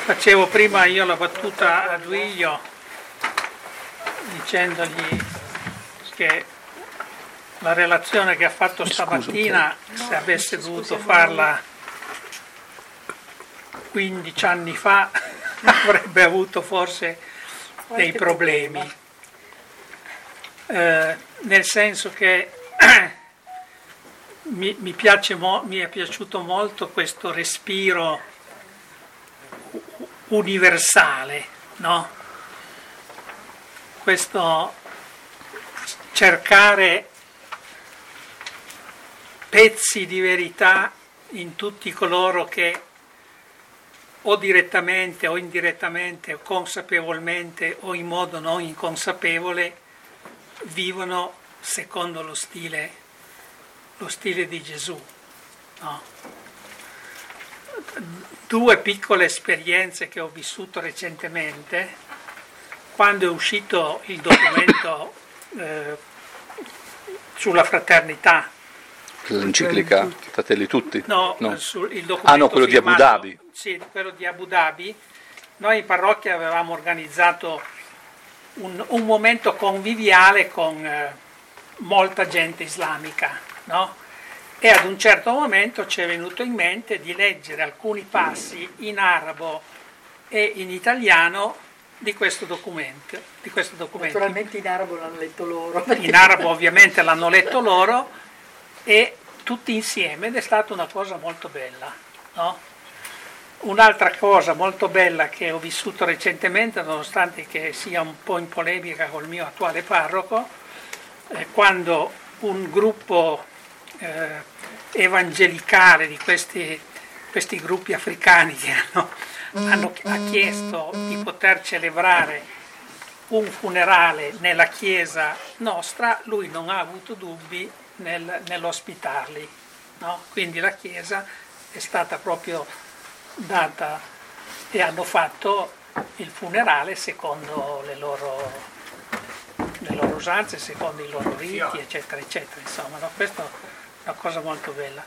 Facevo prima io la battuta a Duilio dicendogli che la relazione che ha fatto stamattina, se avesse dovuto farla 15 anni fa, avrebbe avuto forse dei problemi. Nel senso che mi è piaciuto molto questo respiro universale, no? Questo cercare pezzi di verità in tutti coloro che o direttamente o indirettamente o consapevolmente o in modo non inconsapevole vivono secondo lo stile di Gesù, no? Due piccole esperienze che ho vissuto recentemente, quando è uscito il documento sulla fraternità. L'enciclica Fratelli Tutti? No. Il documento quello firmato, di Abu Dhabi. Sì, quello di Abu Dhabi. Noi in parrocchia avevamo organizzato un momento conviviale con molta gente islamica, no? E ad un certo momento ci è venuto in mente di leggere alcuni passi in arabo e in italiano di questo documento. Naturalmente in arabo l'hanno letto loro. In arabo ovviamente l'hanno letto loro e tutti insieme, ed è stata una cosa molto bella, no? Un'altra cosa molto bella che ho vissuto recentemente, nonostante che sia un po' in polemica col mio attuale parroco, è quando un gruppo evangelicale di questi gruppi africani che ha chiesto di poter celebrare un funerale nella chiesa nostra, lui non ha avuto dubbi nell'ospitarli, no? Quindi la chiesa è stata proprio data e hanno fatto il funerale secondo le loro usanze, secondo i loro riti, eccetera, eccetera. Insomma, no? Questo una cosa molto bella.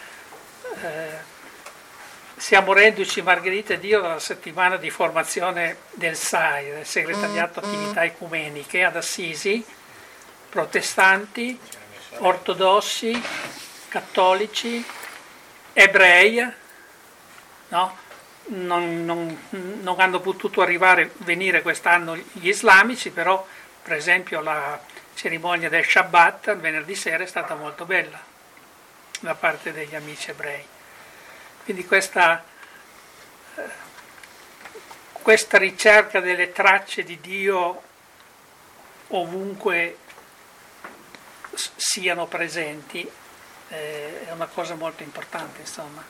Siamo reduci, Margherita ed io, dalla settimana di formazione del SAI, del Segretariato Attività Ecumeniche, ad Assisi, protestanti, ortodossi, cattolici, ebrei, no? Non hanno potuto venire quest'anno gli islamici, però per esempio la cerimonia del Shabbat, il venerdì sera, è stata molto bella da parte degli amici ebrei. Quindi questa ricerca delle tracce di Dio ovunque siano presenti è una cosa molto importante, insomma.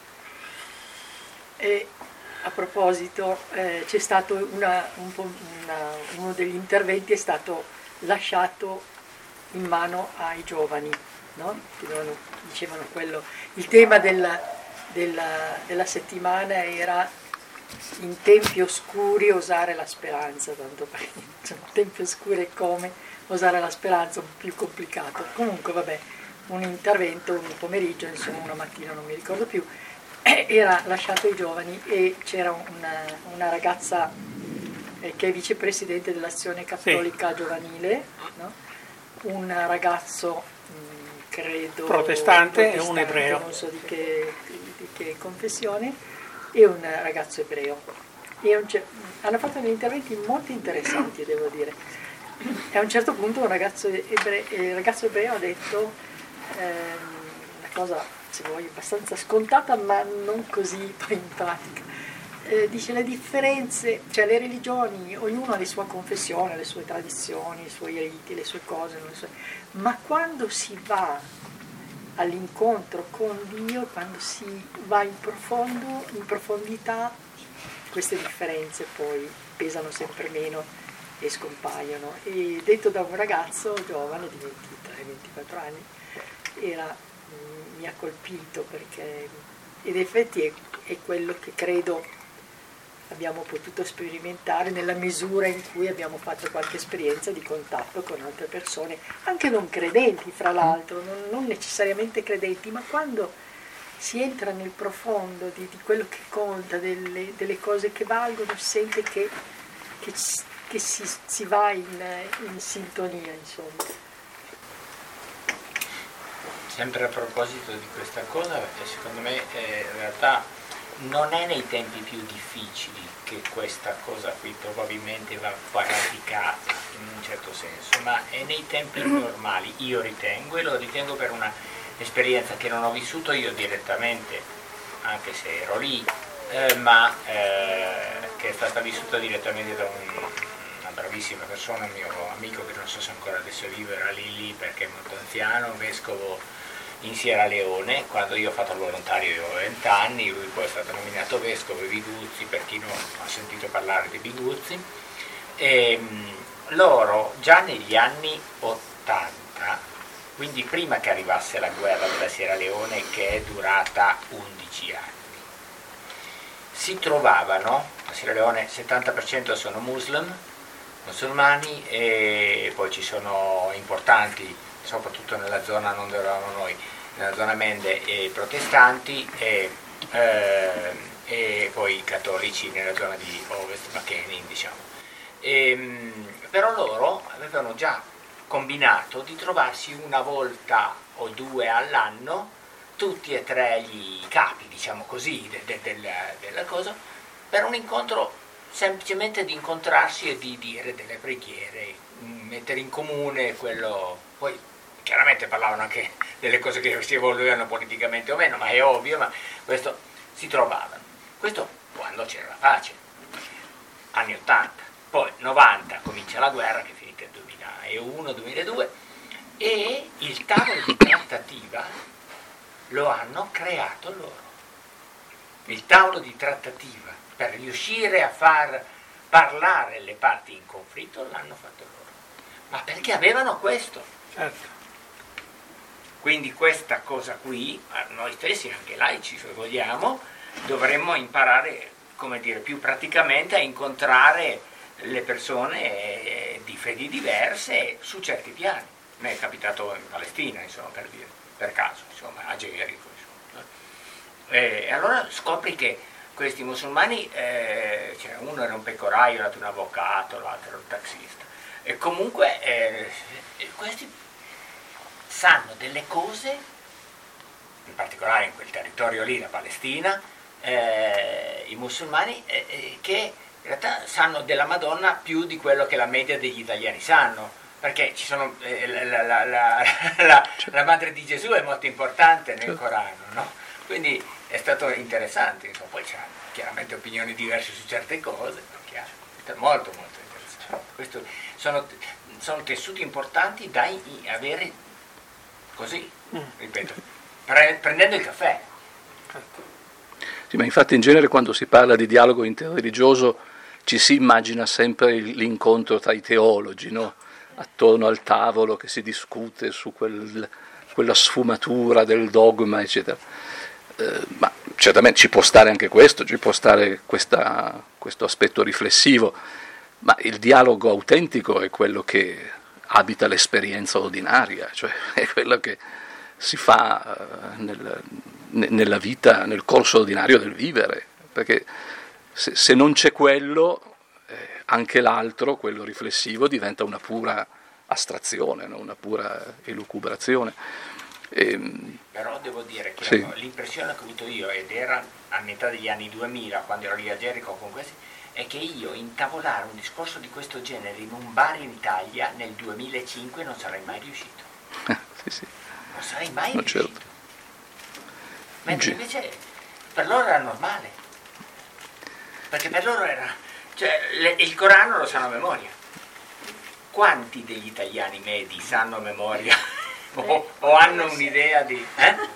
E a proposito, c'è stato uno degli interventi è stato lasciato in mano ai giovani, no? Che dicevano quello. Il tema della settimana era in tempi oscuri osare la speranza, tanto perché in tempi oscuri come osare la speranza, un po' più complicato. Comunque vabbè, un intervento, un pomeriggio, insomma una mattina, non mi ricordo più, era lasciato ai giovani e c'era una ragazza che è vicepresidente dell'Azione Cattolica Giovanile, no? Un ragazzo credo protestante e un ebreo, non so di che confessione, e un ragazzo ebreo. Hanno fatto degli interventi molto interessanti, devo dire. E a un certo punto il ragazzo ebreo ha detto una cosa, se vuoi, abbastanza scontata, ma non così poi in pratica. Dice le differenze, cioè le religioni, ognuno ha le sue confessioni, le sue tradizioni, i suoi riti, le sue cose, ma quando si va all'incontro con Dio, quando si va in profondità, queste differenze poi pesano sempre meno e scompaiono. E detto da un ragazzo giovane di 23-24 anni, mi ha colpito perché, ed effetti è quello che credo abbiamo potuto sperimentare nella misura in cui abbiamo fatto qualche esperienza di contatto con altre persone, anche non credenti fra l'altro, non necessariamente credenti, ma quando si entra nel profondo di quello che conta, delle cose che valgono, sente che si va in sintonia, insomma. Sempre a proposito di questa cosa, secondo me in realtà non è nei tempi più difficili che questa cosa qui probabilmente va radicata in un certo senso, ma è nei tempi normali, io ritengo, e lo ritengo per una esperienza che non ho vissuto io direttamente, anche se ero lì, ma che è stata vissuta direttamente da una bravissima persona, un mio amico che non so se ancora adesso vive, era lì perché è molto anziano, vescovo in Sierra Leone. Quando io ho fatto il volontario io avevo 20 anni, lui poi è stato nominato vescovo di Biguzzi, per chi non ha sentito parlare di Biguzzi, e loro già negli anni 80, quindi prima che arrivasse la guerra della Sierra Leone, che è durata 11 anni, si trovavano, la Sierra Leone 70% sono musulmani, e poi ci sono importanti, soprattutto nella zona non dove eravamo noi, nella zona Mende, e protestanti, e poi cattolici nella zona di Ovest Makenin, diciamo. Però loro avevano già combinato di trovarsi una volta o due all'anno, tutti e tre gli capi, diciamo così, della cosa, per un incontro, semplicemente di incontrarsi e di dire delle preghiere, mettere in comune quello. Poi chiaramente parlavano anche delle cose che si evolvevano politicamente o meno, ma è ovvio, ma questo si trovavano. Questo quando c'era la pace, anni 80, poi 90 comincia la guerra che è finita nel 2001-2002, e il tavolo di trattativa lo hanno creato loro. Il tavolo di trattativa per riuscire a far parlare le parti in conflitto l'hanno fatto loro. Ma perché avevano questo? Certo. Quindi questa cosa qui, noi stessi, anche laici se vogliamo, dovremmo imparare, come dire, più praticamente a incontrare le persone di fedi diverse su certi piani. A me è capitato in Palestina, insomma, per dire, per caso, insomma, a Gerico, insomma. E allora scopri che questi musulmani, cioè uno era un pecoraio, l'altro un avvocato, l'altro era un taxista, e comunque questi sanno delle cose, in particolare in quel territorio lì, la Palestina, i musulmani, che in realtà sanno della Madonna più di quello che la media degli italiani sanno, perché ci sono, la madre di Gesù è molto importante nel Corano, no? Quindi è stato interessante, insomma. Poi c'è chiaramente opinioni diverse su certe cose, chiaro, è molto molto interessante. Questo sono tessuti importanti da avere così, ripeto, prendendo il caffè. Sì, ma infatti in genere quando si parla di dialogo interreligioso ci si immagina sempre l'incontro tra i teologi, no? Attorno al tavolo che si discute su quella sfumatura del dogma, eccetera. Ma certamente ci può stare anche questo, ci può stare questo aspetto riflessivo, ma il dialogo autentico è quello che abita l'esperienza ordinaria, cioè è quello che si fa nella vita, nel corso ordinario del vivere, perché se non c'è quello, anche l'altro, quello riflessivo, diventa una pura astrazione, no? Una pura elucubrazione. Però devo dire che sì, l'impressione che ho avuto io, ed era a metà degli anni 2000, quando ero lì a Gerico con questi, è che io intavolare un discorso di questo genere in un bar in Italia nel 2005 non sarei mai riuscito. Sì, sì. Non sarei mai riuscito. Certo. Mentre invece per loro era normale. Perché per loro era... Cioè, il Corano lo sanno a memoria. Quanti degli italiani medi sanno a memoria o hanno un'idea di...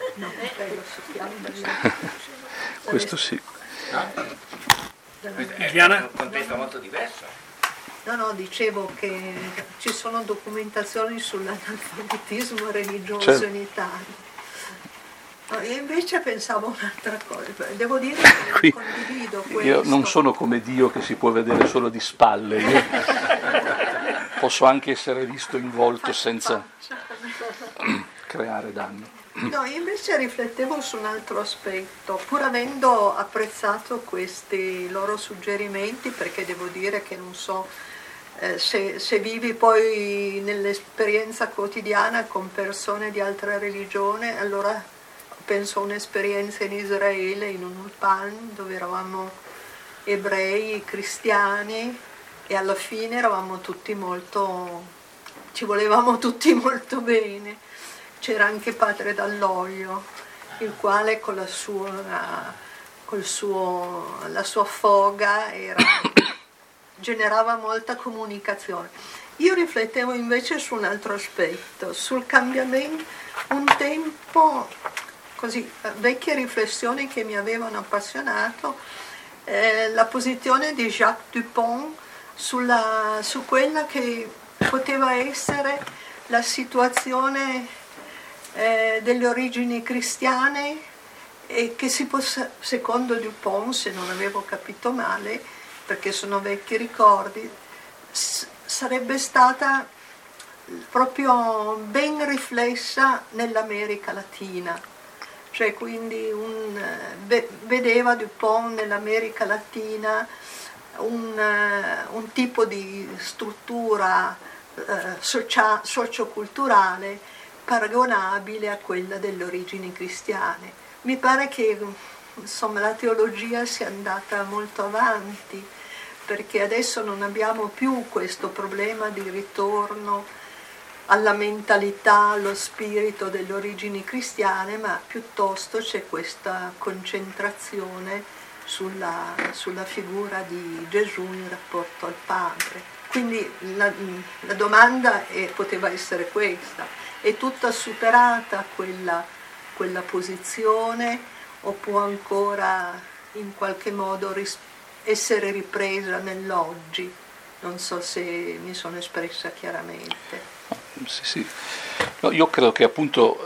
Questo sì. No? È un contesto molto diverso. No, dicevo che ci sono documentazioni sull'analfabetismo religioso, certo, in Italia. No, e invece pensavo un'altra cosa. Devo dire che condivido questo. Io non sono come Dio che si può vedere solo di spalle. Io posso anche essere visto in volto senza creare danno. No, io invece riflettevo su un altro aspetto, pur avendo apprezzato questi loro suggerimenti, perché devo dire che non so se vivi poi nell'esperienza quotidiana con persone di altra religione, allora penso a un'esperienza in Israele, in un ulpan, dove eravamo ebrei, cristiani, e alla fine eravamo tutti ci volevamo tutti molto bene. C'era anche padre Dall'Oglio, il quale con la sua foga generava molta comunicazione. Io riflettevo invece su un altro aspetto, sul cambiamento, un tempo, così, vecchie riflessioni che mi avevano appassionato, la posizione di Jacques Dupont su quella che poteva essere la situazione delle origini cristiane, e che secondo Dupont, se non avevo capito male, perché sono vecchi ricordi, sarebbe stata proprio ben riflessa nell'America Latina. Cioè, quindi vedeva Dupont nell'America Latina un tipo di struttura socioculturale paragonabile a quella delle origini cristiane. Mi pare che insomma la teologia sia andata molto avanti, perché adesso non abbiamo più questo problema di ritorno alla mentalità, allo spirito delle origini cristiane, ma piuttosto c'è questa concentrazione sulla figura di Gesù in rapporto al Padre. Quindi la domanda poteva essere questa: è tutta superata quella posizione, o può ancora in qualche modo essere ripresa nell'oggi? Non so se mi sono espressa chiaramente. Sì. No, io credo che appunto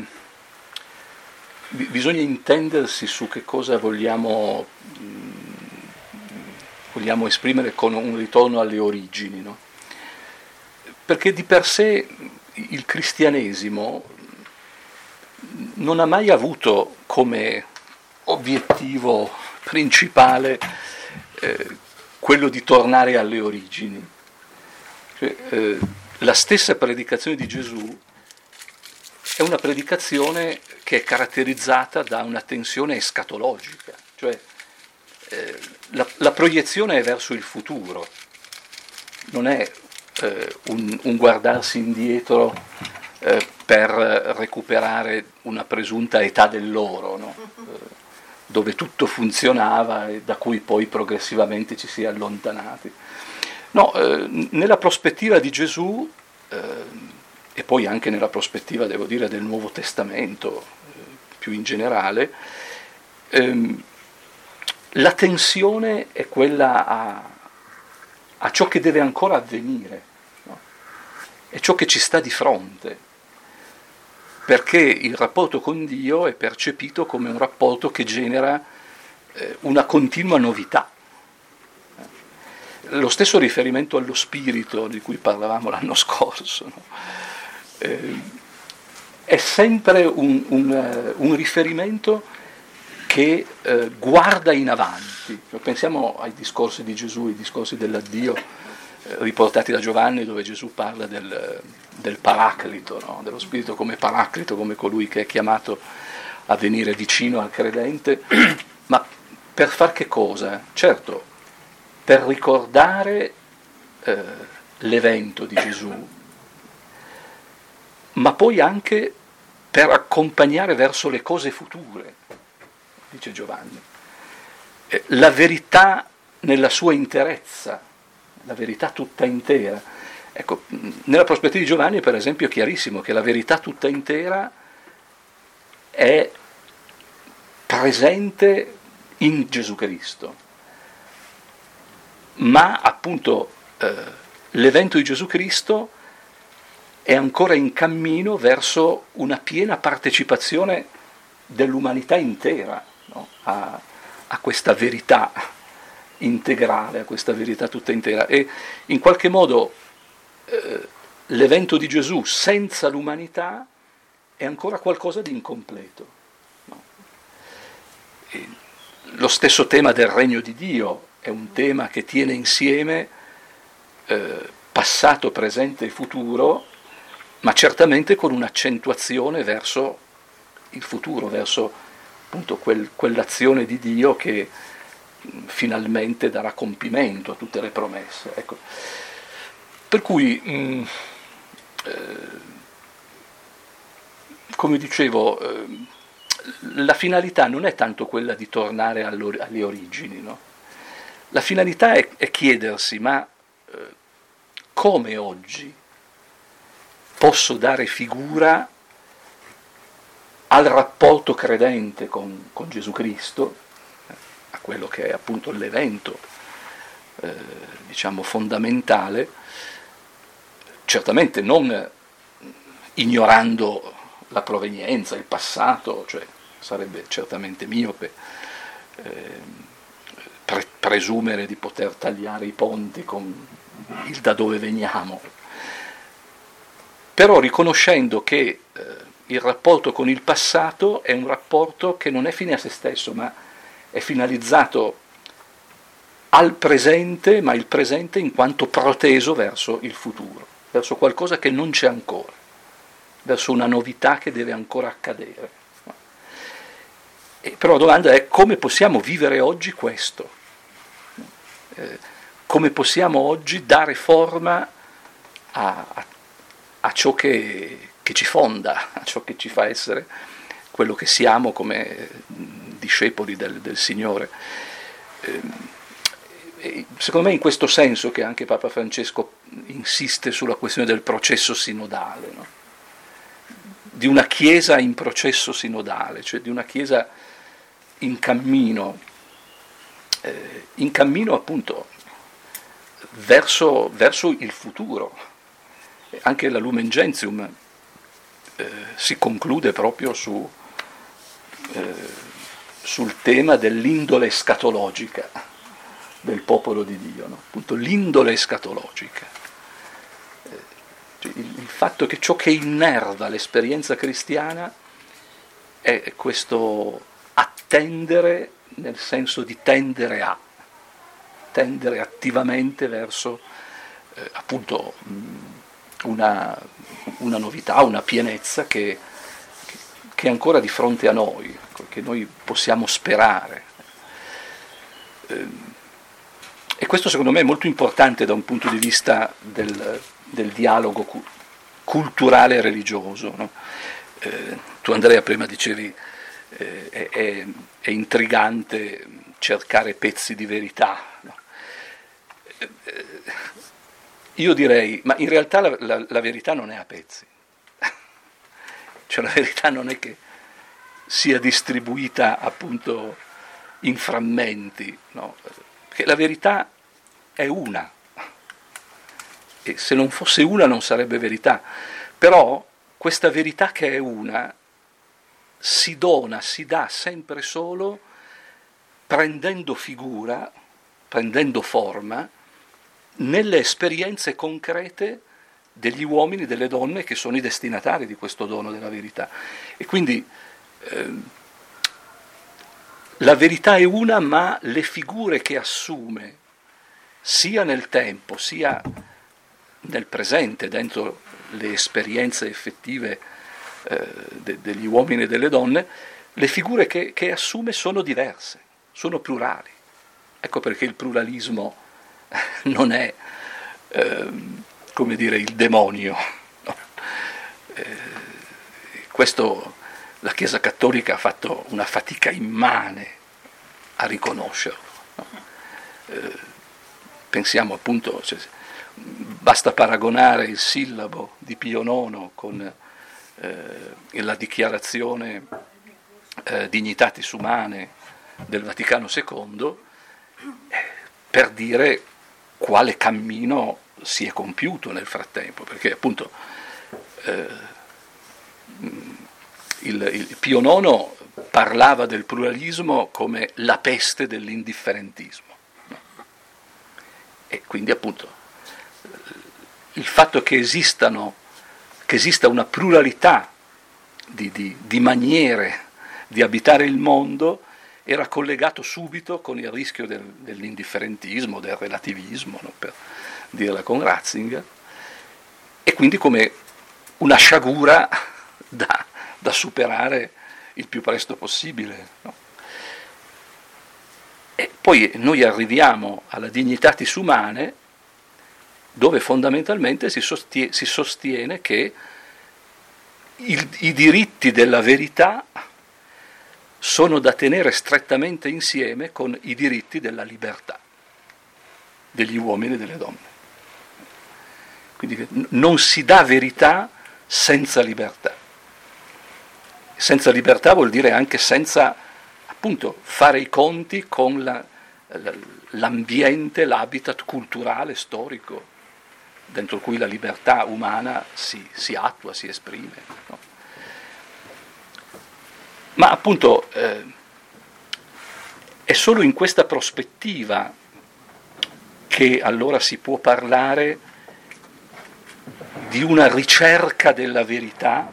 bisogna intendersi su che cosa vogliamo esprimere con un ritorno alle origini, no? Perché di per sé il cristianesimo non ha mai avuto come obiettivo principale quello di tornare alle origini. Cioè, la stessa predicazione di Gesù è una predicazione che è caratterizzata da una tensione escatologica, cioè la proiezione è verso il futuro, non è un guardarsi indietro per recuperare una presunta età dell'oro, no? Dove tutto funzionava e da cui poi progressivamente ci si è allontanati. No, nella prospettiva di Gesù, e poi anche nella prospettiva, devo dire, del Nuovo Testamento più in generale, la tensione è quella a ciò che deve ancora avvenire, no? È ciò che ci sta di fronte, perché il rapporto con Dio è percepito come un rapporto che genera una continua novità. Lo stesso riferimento allo spirito di cui parlavamo l'anno scorso, no? È sempre un riferimento che guarda in avanti. Pensiamo ai discorsi di Gesù, i discorsi dell'addio riportati da Giovanni, dove Gesù parla del paraclito, no? Dello spirito come paraclito, come colui che è chiamato a venire vicino al credente. Ma per far che cosa? Certo, per ricordare l'evento di Gesù, ma poi anche per accompagnare verso le cose future, dice Giovanni. La verità nella sua interezza, la verità tutta intera. Ecco, nella prospettiva di Giovanni, per esempio, è chiarissimo che la verità tutta intera è presente in Gesù Cristo, ma appunto l'evento di Gesù Cristo è ancora in cammino verso una piena partecipazione dell'umanità intera, no? a questa verità integrale, a questa verità tutta intera. E in qualche modo l'evento di Gesù senza l'umanità è ancora qualcosa di incompleto. No? Lo stesso tema del regno di Dio è un tema che tiene insieme passato, presente e futuro, ma certamente con un'accentuazione verso il futuro, verso appunto quell'azione di Dio che finalmente darà compimento a tutte le promesse. Ecco. Per cui, come dicevo, la finalità non è tanto quella di tornare alle origini, no? La finalità è chiedersi, ma come oggi posso dare figura al rapporto credente con Gesù Cristo, a quello che è appunto l'evento, diciamo, fondamentale, certamente non ignorando la provenienza, il passato, cioè sarebbe certamente miope presumere di poter tagliare i ponti con il da dove veniamo, però riconoscendo che il rapporto con il passato è un rapporto che non è fine a se stesso, ma è finalizzato al presente, ma il presente in quanto proteso verso il futuro, verso qualcosa che non c'è ancora, verso una novità che deve ancora accadere. Però la domanda è: come possiamo vivere oggi questo? Come possiamo oggi dare forma a ciò che ci fonda, a ciò che ci fa essere quello che siamo come discepoli del Signore? Secondo me in questo senso che anche Papa Francesco insiste sulla questione del processo sinodale, no? Di una Chiesa in processo sinodale, cioè di una Chiesa in cammino appunto verso il futuro. Anche la Lumen Gentium si conclude proprio sul tema dell'indole escatologica del popolo di Dio, no? Appunto l'indole escatologica, cioè il fatto che ciò che innerva l'esperienza cristiana è questo attendere, nel senso di tendere attivamente verso appunto una novità, una pienezza che è ancora di fronte a noi, che noi possiamo sperare. E questo secondo me è molto importante da un punto di vista del dialogo culturale e religioso, no? Tu Andrea prima dicevi è intrigante cercare pezzi di verità, no? Io direi, ma in realtà la verità non è a pezzi, cioè la verità non è che sia distribuita appunto in frammenti, no? Perché la verità è una, e se non fosse una non sarebbe verità, però questa verità che è una si dona, si dà sempre solo prendendo figura, prendendo forma nelle esperienze concrete degli uomini e delle donne che sono i destinatari di questo dono della verità. E quindi la verità è una, ma le figure che assume sia nel tempo sia nel presente, dentro le esperienze effettive degli uomini e delle donne, le figure che assume sono diverse, sono plurali. Ecco perché il pluralismo non è, come dire, il demonio. No? Questo la Chiesa Cattolica ha fatto una fatica immane a riconoscerlo. No? Pensiamo appunto, cioè, basta paragonare il sillabo di Pio IX con la dichiarazione Dignitatis Humanae del Vaticano II per dire quale cammino si è compiuto nel frattempo, perché appunto il Pio IX parlava del pluralismo come la peste dell'indifferentismo, no? E quindi appunto il fatto che esista una pluralità di maniere di abitare il mondo era collegato subito con il rischio dell'indifferentismo, del relativismo, no? Per dirla con Ratzinger, e quindi come una sciagura da superare il più presto possibile. No? E poi noi arriviamo alla dignitatis humanae, dove fondamentalmente si sostiene che i diritti della verità sono da tenere strettamente insieme con i diritti della libertà degli uomini e delle donne. Quindi non si dà verità senza libertà. Senza libertà vuol dire anche senza, appunto, fare i conti con l'ambiente, l'habitat culturale, storico, dentro cui la libertà umana si attua, si esprime. No? Ma appunto è solo in questa prospettiva che allora si può parlare di una ricerca della verità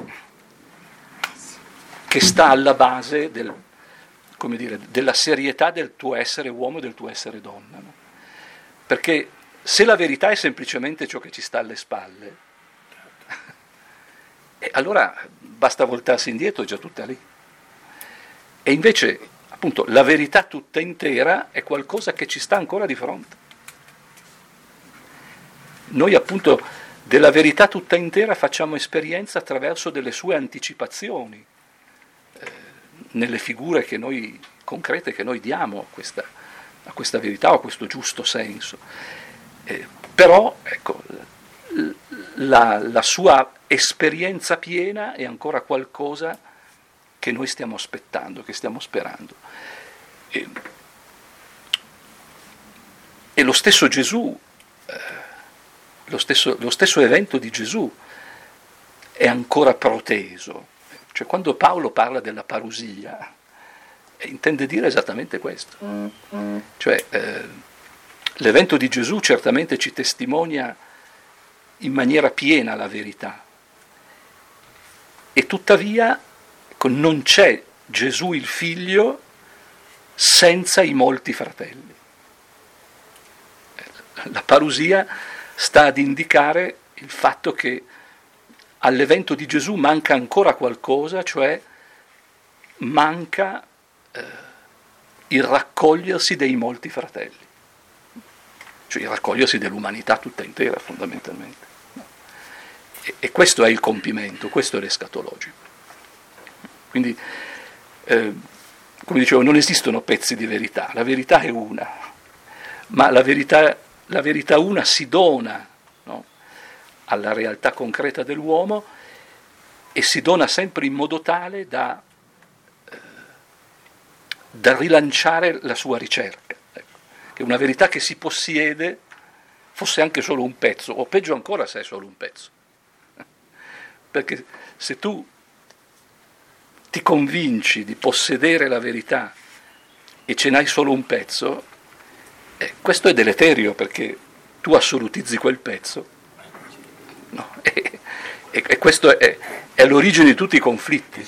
che sta alla base della serietà del tuo essere uomo e del tuo essere donna. No? Perché se la verità è semplicemente ciò che ci sta alle spalle, allora basta voltarsi indietro, è già tutta lì. E invece, appunto, la verità tutta intera è qualcosa che ci sta ancora di fronte. Noi, appunto, della verità tutta intera facciamo esperienza attraverso delle sue anticipazioni, nelle figure che noi, concrete che noi diamo a questa verità o a questo giusto senso. Però, ecco, la sua esperienza piena è ancora qualcosa che noi stiamo aspettando, che stiamo sperando. E lo stesso Gesù, lo stesso evento di Gesù è ancora proteso. Cioè, quando Paolo parla della parusia, intende dire esattamente questo. Cioè, l'evento di Gesù certamente ci testimonia in maniera piena la verità, e tuttavia non c'è Gesù il figlio senza i molti fratelli. La parusia sta ad indicare il fatto che all'evento di Gesù manca ancora qualcosa, cioè manca il raccogliersi dei molti fratelli, cioè il raccogliersi dell'umanità tutta intera fondamentalmente. E questo è il compimento, questo è l'escatologico. Quindi, come dicevo, non esistono pezzi di verità, la verità è una, ma la verità una si dona, no, alla realtà concreta dell'uomo, e si dona sempre in modo tale da rilanciare la sua ricerca. Ecco, che una verità che si possiede fosse anche solo un pezzo, o peggio ancora se è solo un pezzo. Perché se tu ti convinci di possedere la verità e ce n'hai solo un pezzo, questo è deleterio, perché tu assolutizzi quel pezzo, no? E questo è l'origine di tutti i conflitti.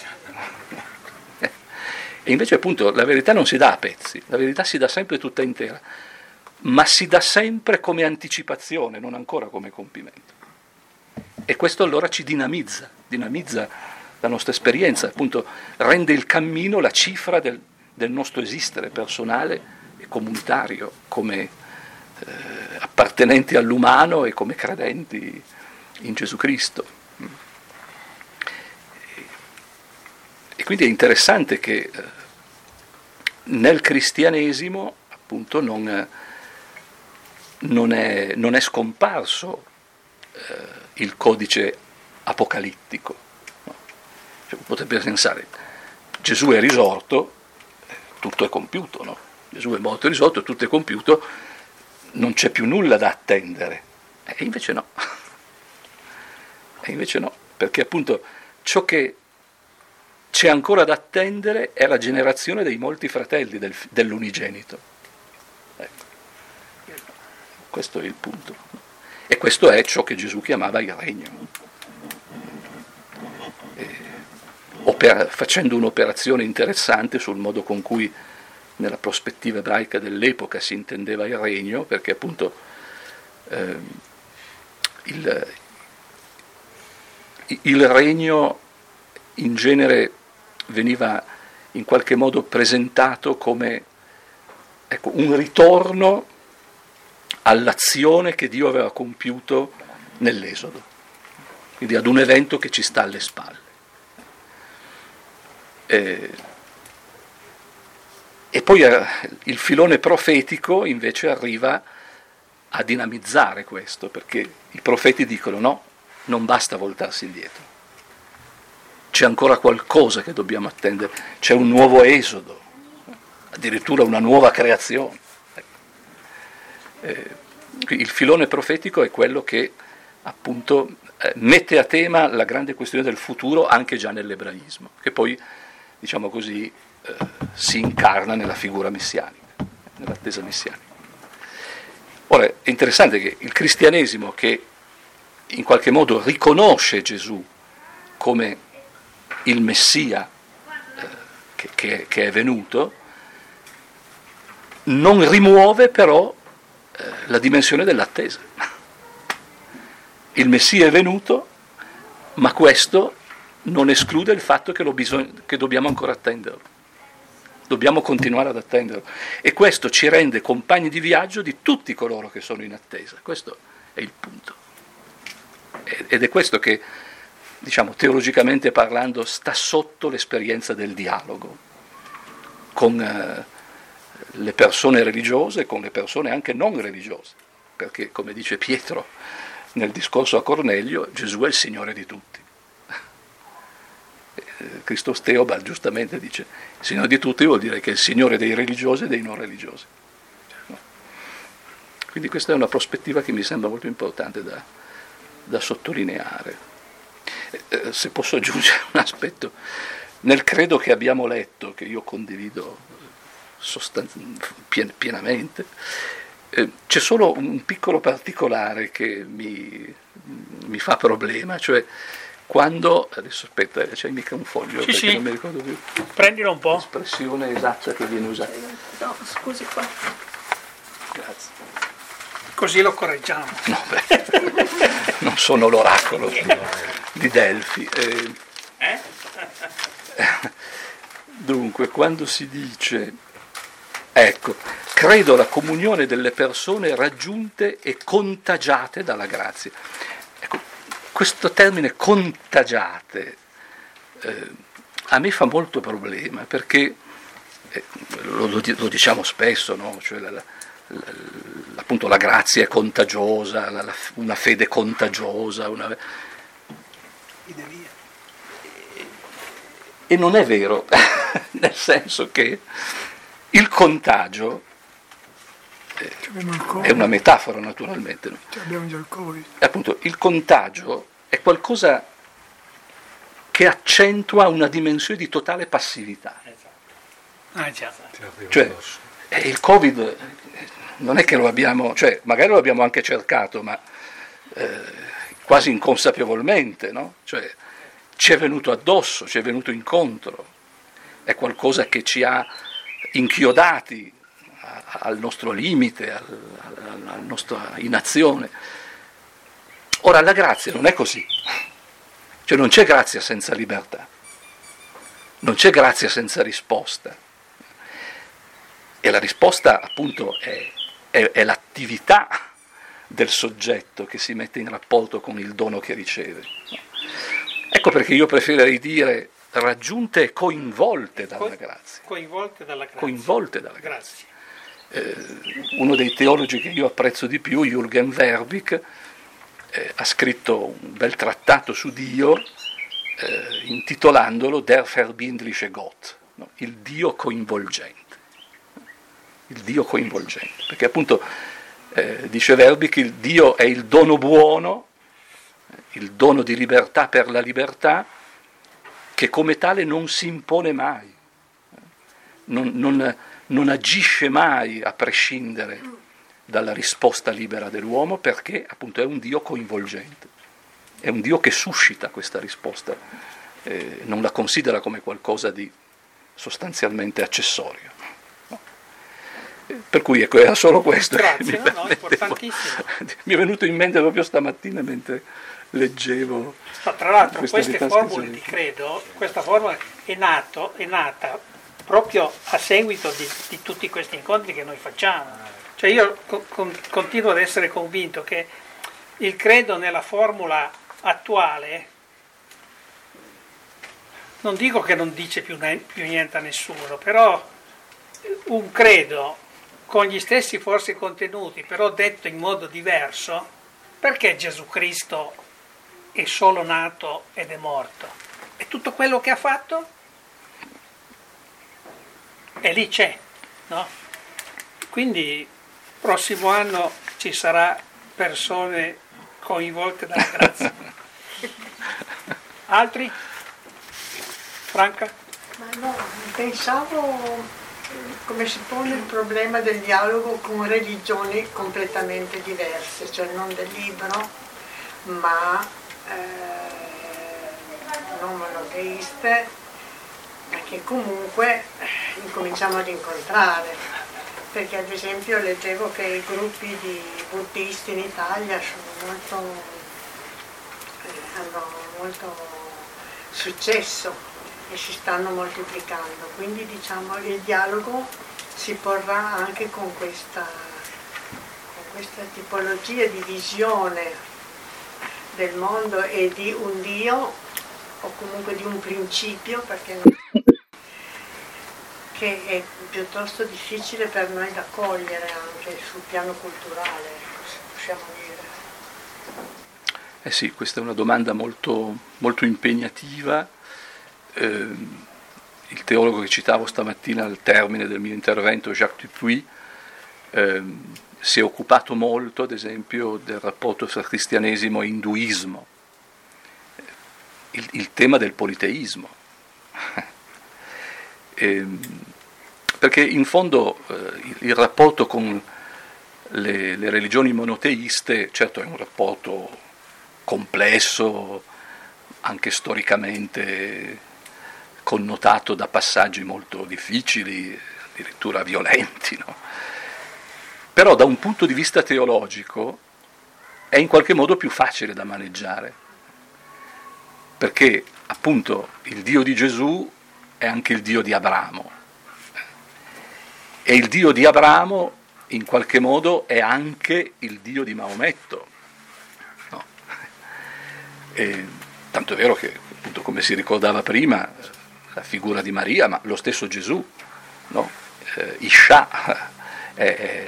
E invece, appunto, la verità non si dà a pezzi, la verità si dà sempre tutta intera, ma si dà sempre come anticipazione, non ancora come compimento. E questo allora ci dinamizza la nostra esperienza, appunto rende il cammino la cifra del nostro esistere personale e comunitario, come appartenenti all'umano e come credenti in Gesù Cristo. E quindi è interessante che nel cristianesimo, appunto, non è scomparso il codice apocalittico. No? Cioè, potrebbe pensare, Gesù è risorto, tutto è compiuto, no? Gesù è morto e risorto, tutto è compiuto, non c'è più nulla da attendere. E invece no. Perché appunto ciò che c'è ancora da attendere è la generazione dei molti fratelli dell'unigenito. Ecco. Questo è il punto. E questo è ciò che Gesù chiamava il regno. facendo un'operazione interessante sul modo con cui nella prospettiva ebraica dell'epoca si intendeva il regno, perché appunto il regno in genere veniva in qualche modo presentato come, ecco, un ritorno all'azione che Dio aveva compiuto nell'Esodo, quindi ad un evento che ci sta alle spalle. E poi il filone profetico invece arriva a dinamizzare questo, perché i profeti dicono no, non basta voltarsi indietro, c'è ancora qualcosa che dobbiamo attendere, c'è un nuovo esodo, addirittura una nuova creazione. Il filone profetico è quello che appunto mette a tema la grande questione del futuro anche già nell'ebraismo, che poi, diciamo così, si incarna nella figura messianica, nell'attesa messianica. Ora, è interessante che il cristianesimo, che in qualche modo riconosce Gesù come il Messia che è venuto, non rimuove però la dimensione dell'attesa. Il Messia è venuto, ma questo non esclude il fatto che dobbiamo ancora attenderlo. Dobbiamo continuare ad attenderlo. E questo ci rende compagni di viaggio di tutti coloro che sono in attesa. Questo è il punto. Ed è questo che, diciamo, teologicamente parlando, sta sotto l'esperienza del dialogo con le persone religiose e con le persone anche non religiose. Perché, come dice Pietro nel discorso a Cornelio, Gesù è il Signore di tutti. Christos Theobald giustamente dice il Signore di tutti vuol dire che è il Signore dei religiosi e dei non religiosi. Quindi questa è una prospettiva che mi sembra molto importante da sottolineare. Se posso aggiungere un aspetto, nel credo che abbiamo letto, che io condivido pienamente, c'è solo un piccolo particolare che mi fa problema, cioè quando, adesso aspetta, c'è mica un foglio, sì, perché sì. non mi ricordo più Prendilo un po'. l'espressione esatta che viene usata. No, scusi qua. Grazie. Così lo correggiamo. No, non sono l'oracolo di Delfi. Dunque, quando si dice, ecco, credo alla comunione delle persone raggiunte e contagiate dalla grazia. Ecco, questo termine contagiate a me fa molto problema, perché lo diciamo spesso, no? Cioè appunto la grazia è contagiosa, una fede contagiosa, e non è vero, nel senso che il contagio è una metafora, naturalmente, no? Abbiamo già il Covid. Appunto, il contagio è qualcosa che accentua una dimensione di totale passività. Ah, già. Cioè, il Covid non è che lo abbiamo, cioè magari lo abbiamo anche cercato, ma quasi inconsapevolmente, no? Cioè, ci è venuto addosso, ci è venuto incontro, è qualcosa che ci ha inchiodati al nostro limite, alla nostra inazione. Ora, la grazia non è così, cioè non c'è grazia senza libertà, non c'è grazia senza risposta, e la risposta appunto è l'attività del soggetto che si mette in rapporto con il dono che riceve. Ecco perché io preferirei dire raggiunte e coinvolte dalla grazia. Coinvolte dalla grazia. Coinvolte dalla grazia. Uno dei teologi che io apprezzo di più, Jürgen Verbig, ha scritto un bel trattato su Dio intitolandolo Der verbindliche Gott, no? Il Dio coinvolgente. Il Dio coinvolgente, perché appunto dice Verbig, il Dio è il dono buono, il dono di libertà per la libertà, che come tale non si impone mai, non agisce mai a prescindere dalla risposta libera dell'uomo, perché appunto è un Dio coinvolgente, è un Dio che suscita questa risposta non la considera come qualcosa di sostanzialmente accessorio. No? Per cui ecco, era solo questo. Grazie, no, importantissimo. Mi è venuto in mente proprio stamattina mentre leggevo. Ma tra l'altro queste formule di credo, questa formula è nata proprio a seguito di tutti questi incontri che noi facciamo. Cioè io continuo ad essere convinto che il credo nella formula attuale, non dico che non dice più niente a nessuno, però un credo con gli stessi forse contenuti, però detto in modo diverso, perché Gesù Cristo è solo nato ed è morto? E tutto quello che ha fatto? E lì c'è, no? Quindi prossimo anno ci sarà persone coinvolte dalla grazia. Altri? Franca? Ma no, pensavo come si pone il problema del dialogo con religioni completamente diverse, cioè non del libro, ma non monoteiste, che comunque incominciamo ad incontrare, perché ad esempio leggevo che i gruppi di buddisti in Italia hanno molto successo e si stanno moltiplicando, quindi diciamo il dialogo si porrà anche con questa tipologia di visione del mondo e di un Dio o comunque di un principio, perché che è piuttosto difficile per noi da cogliere anche sul piano culturale, se possiamo dire. Eh sì, questa è una domanda molto, molto impegnativa. Il teologo che citavo stamattina al termine del mio intervento, Jacques Dupuy, si è occupato molto, ad esempio, del rapporto fra cristianesimo e induismo, il tema del politeismo. Perché in fondo il rapporto con le religioni monoteiste, certo è un rapporto complesso, anche storicamente connotato da passaggi molto difficili, addirittura violenti, no? Però da un punto di vista teologico è in qualche modo più facile da maneggiare, perché appunto il Dio di Gesù è anche il Dio di Abramo, e il Dio di Abramo in qualche modo è anche il Dio di Maometto, no? E tanto è vero che, appunto, come si ricordava prima, la figura di Maria, ma lo stesso Gesù, no? Isha è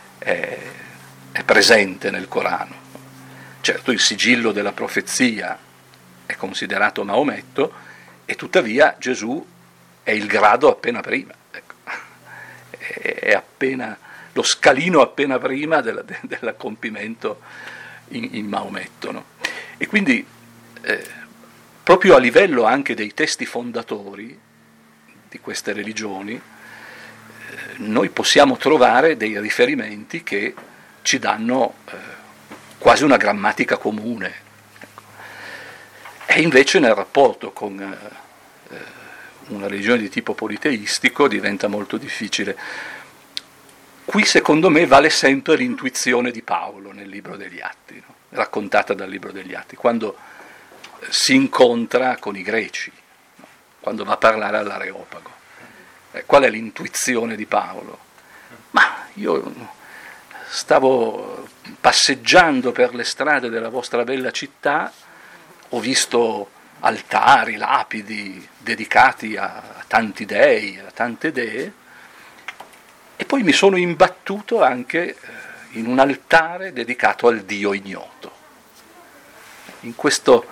presente nel Corano. Certo, il sigillo della profezia è considerato Maometto, e tuttavia Gesù è il grado appena prima, ecco. È appena lo scalino appena prima dell'accompimento in Maometto, no? E quindi proprio a livello anche dei testi fondatori di queste religioni noi possiamo trovare dei riferimenti che ci danno quasi una grammatica comune. Ecco. E invece nel rapporto con una religione di tipo politeistico diventa molto difficile. Qui secondo me vale sempre l'intuizione di Paolo nel Libro degli Atti, no? Raccontata dal Libro degli Atti, quando si incontra con i greci, no? Quando va a parlare all'Areopago. Qual è l'intuizione di Paolo? Ma io stavo passeggiando per le strade della vostra bella città, ho visto altari, lapidi dedicati a tanti dei, a tante dee, e poi mi sono imbattuto anche in un altare dedicato al Dio ignoto. In questo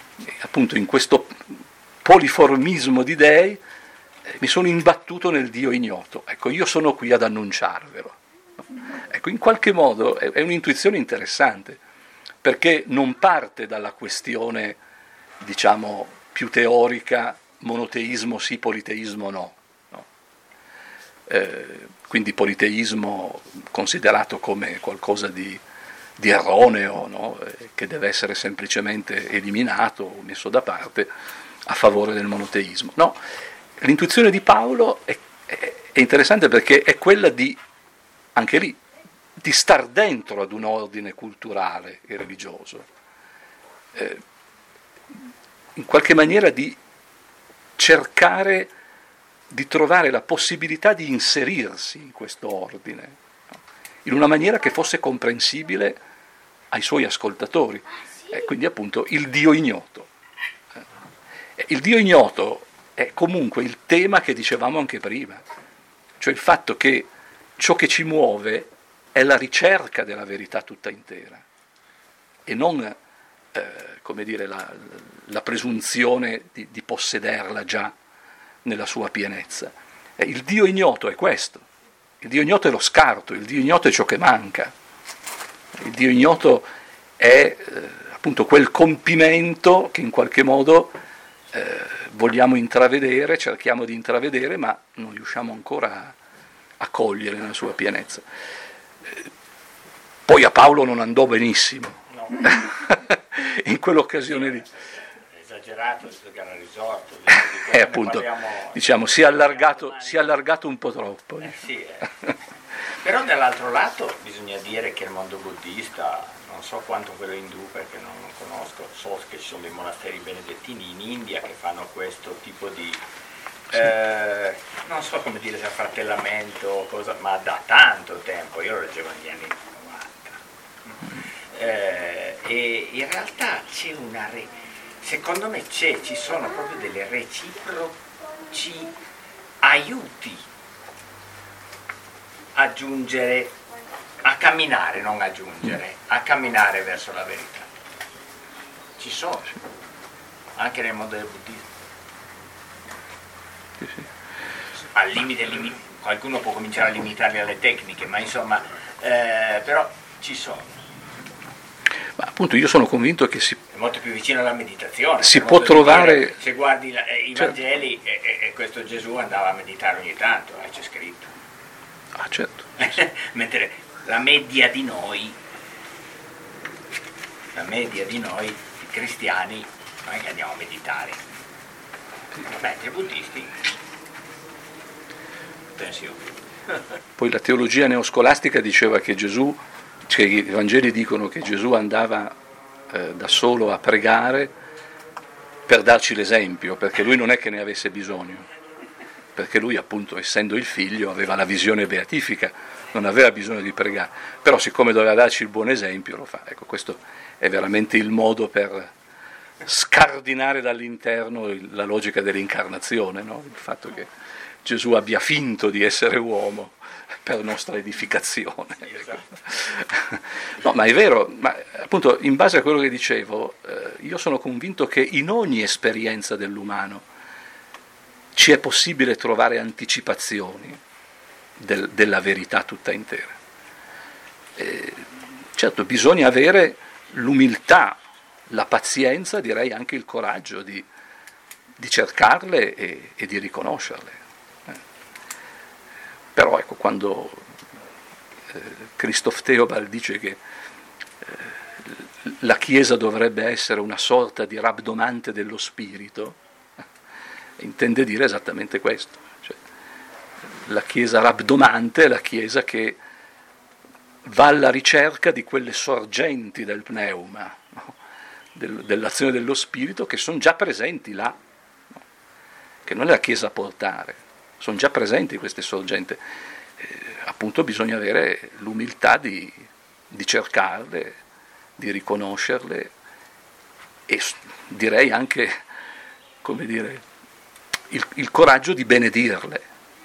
poliformismo di dei mi sono imbattuto nel Dio ignoto. Ecco, io sono qui ad annunciarvelo. Ecco, in qualche modo è un'intuizione interessante, perché non parte dalla questione, diciamo, più teorica, monoteismo sì, politeismo no. Quindi politeismo considerato come qualcosa di erroneo, no? Che deve essere semplicemente eliminato o messo da parte, a favore del monoteismo. No, l'intuizione di Paolo è interessante perché è quella di, anche lì, di star dentro ad un ordine culturale e religioso, in qualche maniera di cercare di trovare la possibilità di inserirsi in questo ordine, no? In una maniera che fosse comprensibile ai suoi ascoltatori, quindi appunto il Dio ignoto. Il Dio ignoto è comunque il tema che dicevamo anche prima, cioè il fatto che ciò che ci muove è la ricerca della verità tutta intera e non come dire, la presunzione di possederla già nella sua pienezza. Il Dio ignoto è questo, il Dio ignoto è lo scarto, il Dio ignoto è ciò che manca, il Dio ignoto è appunto quel compimento che in qualche modo vogliamo intravedere, cerchiamo di intravedere, ma non riusciamo ancora a cogliere nella sua pienezza. Poi a Paolo non andò benissimo, no. In quell'occasione lì. È esagerato, visto che era risorto. Appunto, diciamo, si è allargato un po' troppo. Sì. Però dall'altro lato bisogna dire che il mondo buddista, non so quanto quello indù perché non lo conosco, so che ci sono dei monasteri benedettini in India che fanno questo tipo di, non so come dire se fratellamento o cosa, ma da tanto tempo, io lo leggevo negli anni 90. E in realtà c'è secondo me ci sono proprio delle reciproci aiuti a giungere, a camminare, non a giungere, a camminare verso la verità. Ci sono, anche nel mondo del buddismo. Al limite, qualcuno può cominciare a limitarli alle tecniche, ma insomma, però ci sono. Ma appunto io sono convinto che è molto più vicino alla meditazione. Si può trovare... Dire, se guardi i Vangeli, e questo Gesù andava a meditare ogni tanto, c'è scritto. Ah, certo. Mentre la media di noi, i cristiani, non è che andiamo a meditare. Mentre i buddisti, attenzione. Poi la teologia neoscolastica diceva che Gesù, cioè i Vangeli dicono che Gesù andava da solo a pregare per darci l'esempio, perché lui non è che ne avesse bisogno, perché lui appunto essendo il figlio aveva la visione beatifica, non aveva bisogno di pregare, però siccome doveva darci il buon esempio lo fa. Ecco, questo è veramente il modo per scardinare dall'interno la logica dell'incarnazione, no? Il fatto che Gesù abbia finto di essere uomo per nostra edificazione. No, ma è vero, ma appunto in base a quello che dicevo, io sono convinto che in ogni esperienza dell'umano ci è possibile trovare anticipazioni della verità tutta intera. Certo, bisogna avere l'umiltà, la pazienza, direi anche il coraggio di cercarle e di riconoscerle. Però ecco, quando Christoph Theobald dice che la Chiesa dovrebbe essere una sorta di rabdomante dello spirito, intende dire esattamente questo. Cioè, la Chiesa rabdomante è la Chiesa che va alla ricerca di quelle sorgenti del pneuma, no? Dell'azione dello spirito che sono già presenti là, no? Che non è la Chiesa a portare. Sono già presenti queste sorgenti, appunto bisogna avere l'umiltà di cercarle, di riconoscerle e direi anche, come dire, il coraggio di benedirle,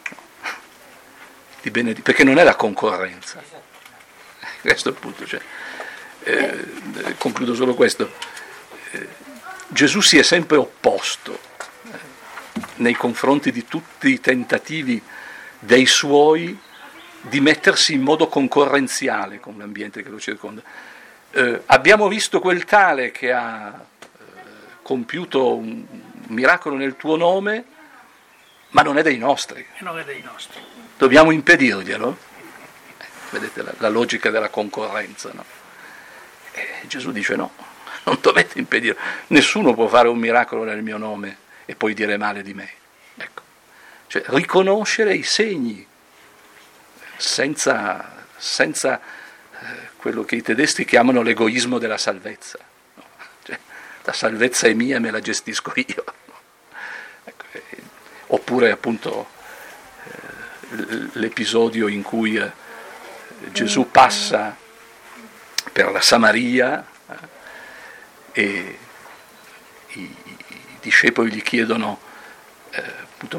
perché non è la concorrenza. Questo è il punto. Cioè, concludo solo questo. Gesù si è sempre opposto nei confronti di tutti i tentativi dei suoi di mettersi in modo concorrenziale con l'ambiente che lo circonda. Abbiamo visto quel tale che ha compiuto un miracolo nel tuo nome, ma non è dei nostri. Dobbiamo impedirglielo? Vedete la logica della concorrenza, no? Gesù dice no, non dovete impedire. Nessuno può fare un miracolo nel mio nome e poi dire male di me. Ecco. Cioè, riconoscere i segni senza quello che i tedeschi chiamano l'egoismo della salvezza. No? Cioè, la salvezza è mia e me la gestisco io. No? Ecco, oppure appunto l'episodio in cui Gesù passa per la Samaria e i discepoli gli chiedono appunto,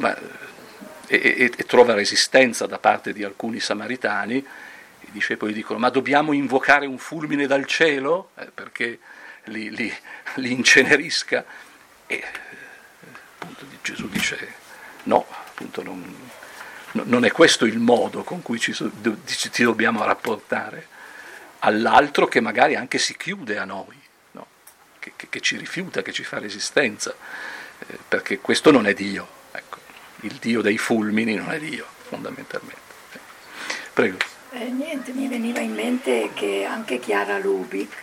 e trova resistenza da parte di alcuni samaritani. I discepoli dicono: ma dobbiamo invocare un fulmine dal cielo perché li incenerisca? E appunto Gesù dice: no, appunto non è questo il modo con cui ci dobbiamo rapportare all'altro, che magari anche si chiude a noi, no? che ci rifiuta, che ci fa resistenza, perché questo non è Dio. Ecco, il Dio dei fulmini non è Dio, fondamentalmente. Prego. Niente, mi veniva in mente che anche Chiara Lubich,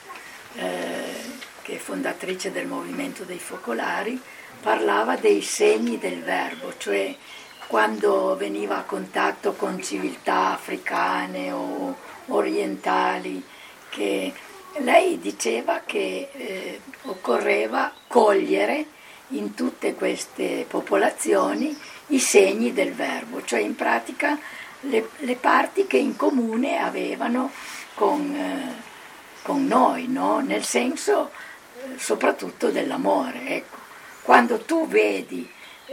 che è fondatrice del Movimento dei Focolari, parlava dei segni del verbo, cioè quando veniva a contatto con civiltà africane o orientali, che lei diceva che occorreva cogliere in tutte queste popolazioni i segni del verbo, cioè in pratica le parti che in comune avevano con noi, no? Nel senso soprattutto dell'amore. Ecco. Quando tu vedi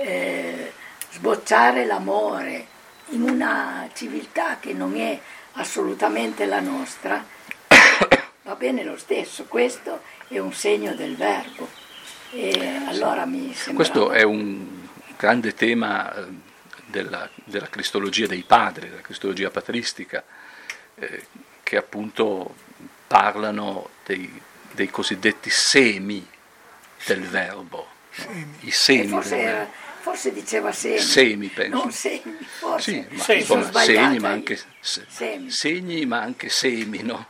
sbocciare l'amore in una civiltà che non è assolutamente la nostra, va bene lo stesso, questo è un segno del verbo. E allora mi sembra... Questo è un grande tema della cristologia dei padri, della cristologia patristica, che appunto parlano dei cosiddetti semi del verbo, no? I semi del verbo. Forse diceva semi. Semi, penso. Non segni, forse. Sì, ma Sì, insomma, segni, ma anche segni, ma anche semi, no?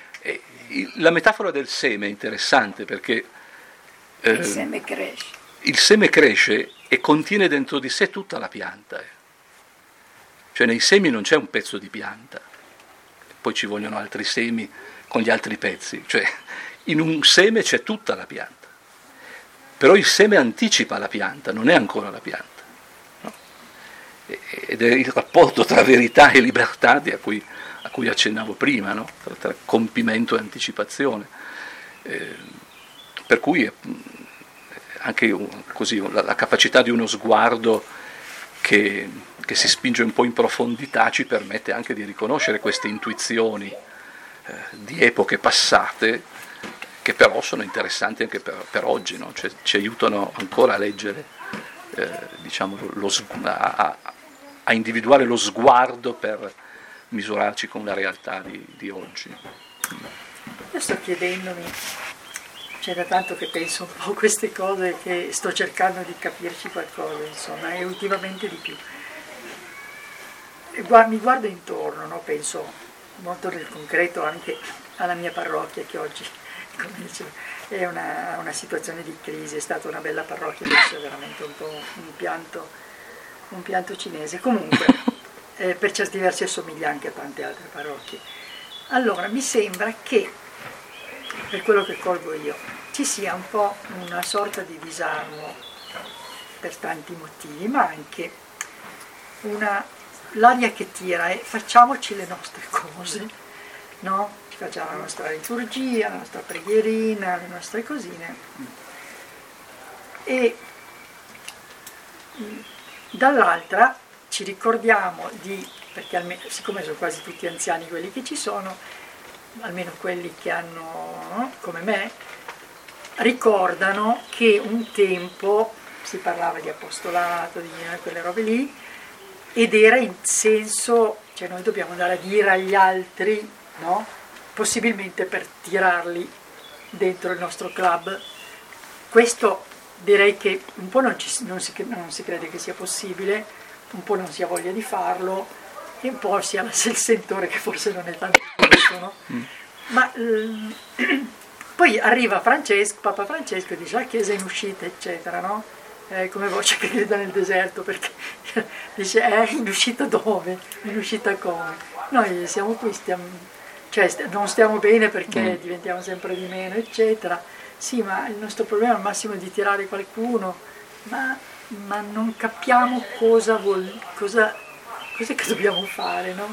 La metafora del seme è interessante perché il seme cresce. Il seme cresce e contiene dentro di sé tutta la pianta. Cioè nei semi non c'è un pezzo di pianta, poi ci vogliono altri semi con gli altri pezzi. Cioè in un seme c'è tutta la pianta. Però il seme anticipa la pianta, non è ancora la pianta. No? Ed è il rapporto tra verità e libertà a cui accennavo prima, no? tra compimento e anticipazione. Per cui anche così, la capacità di uno sguardo che si spinge un po' in profondità ci permette anche di riconoscere queste intuizioni di epoche passate, che però sono interessanti anche per oggi, no? Cioè, ci aiutano ancora a leggere, diciamo, a individuare lo sguardo per misurarci con la realtà di oggi. Io sto chiedendomi, c'è da tanto che penso un po' a queste cose, che sto cercando di capirci qualcosa, insomma, e ultimamente di più. Mi guardo intorno, no? Penso molto nel concreto anche alla mia parrocchia, che oggi, come dicevo, è una situazione di crisi. È stata una bella parrocchia, adesso è veramente un po' un pianto cinese. Comunque, per certi versi assomiglia anche a tante altre parrocchie. Allora, mi sembra che, per quello che colgo io, ci sia un po' una sorta di disarmo per tanti motivi, ma anche l'aria che tira è: facciamoci le nostre cose, no? Ci facciamo la nostra liturgia, la nostra preghierina, le nostre cosine, e dall'altra ci ricordiamo perché almeno, siccome sono quasi tutti anziani quelli che ci sono, almeno quelli che hanno, no? Come me, ricordano che un tempo si parlava di apostolato, di quelle robe lì, ed era in senso, cioè noi dobbiamo andare a dire agli altri, no? Possibilmente per tirarli dentro il nostro club. Questo direi che un po' non si crede che sia possibile, un po' non si ha voglia di farlo, e un po' si ha il sentore che forse non è tanto giusto, no? Ma poi arriva Papa Francesco e dice: la Chiesa è in uscita, eccetera, no? come voce che grida nel deserto, perché dice in uscita dove? In uscita come? Noi siamo qui, non stiamo bene perché diventiamo sempre di meno, eccetera. Sì, ma il nostro problema al massimo è di tirare qualcuno, ma non capiamo cos'è che dobbiamo fare, no?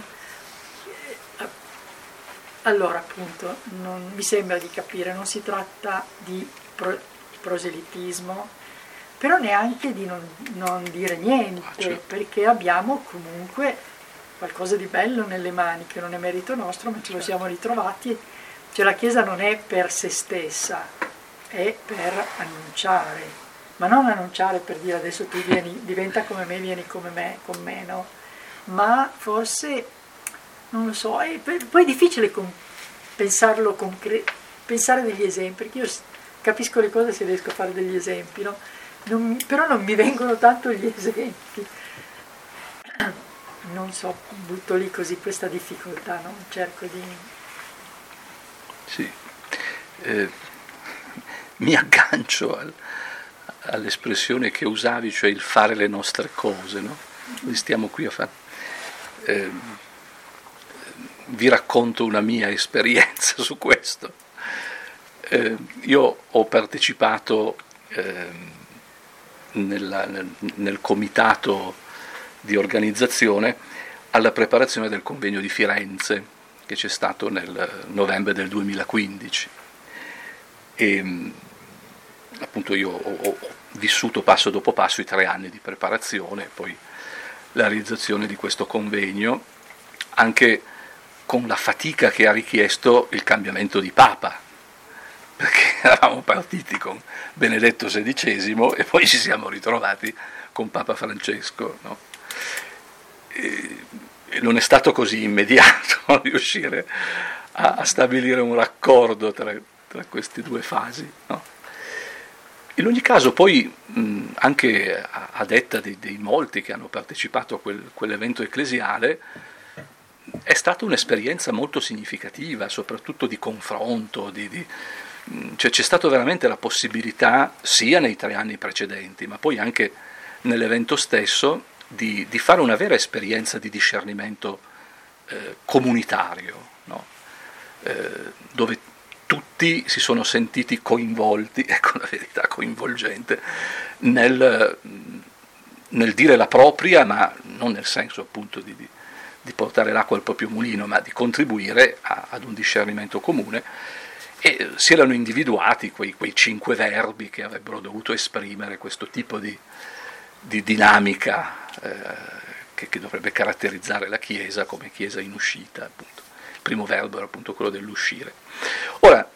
Allora, appunto, non mi sembra di capire, non si tratta di proselitismo, però neanche di non dire niente, perché abbiamo comunque qualcosa di bello nelle mani, che non è merito nostro, ma ce lo siamo ritrovati. Cioè la Chiesa non è per se stessa, è per annunciare, ma non annunciare per dire adesso tu diventa come me, vieni come me, con me, no? Ma forse, non lo so, poi è difficile pensare degli esempi, perché io capisco le cose se riesco a fare degli esempi, no? Però non mi vengono tanto gli esempi. Non so, butto lì così questa difficoltà, no? Cerco di... Sì, mi aggancio all'espressione che usavi, cioè il fare le nostre cose, no? Noi stiamo qui a fare... vi racconto una mia esperienza su questo. Io ho partecipato nel comitato di organizzazione alla preparazione del convegno di Firenze che c'è stato nel novembre del 2015 e appunto io ho vissuto passo dopo passo i 3 anni di preparazione, poi la realizzazione di questo convegno, anche con la fatica che ha richiesto il cambiamento di Papa, perché eravamo partiti con Benedetto XVI e poi ci siamo ritrovati con Papa Francesco, no? E non è stato così immediato riuscire a stabilire un raccordo tra queste 2 fasi, no? In ogni caso poi anche a detta dei molti che hanno partecipato a quell'evento ecclesiale è stata un'esperienza molto significativa, soprattutto di confronto, cioè c'è stata veramente la possibilità, sia nei 3 anni precedenti, ma poi anche nell'evento stesso, di fare una vera esperienza di discernimento comunitario, no? Dove tutti si sono sentiti coinvolti, ecco la verità coinvolgente, nel dire la propria, ma non nel senso appunto di portare l'acqua al proprio mulino, ma di contribuire ad un discernimento comune, e si erano individuati quei 5 verbi che avrebbero dovuto esprimere questo tipo di dinamica che dovrebbe caratterizzare la Chiesa come Chiesa in uscita, appunto. Il primo verbo era appunto quello dell'uscire. Ora,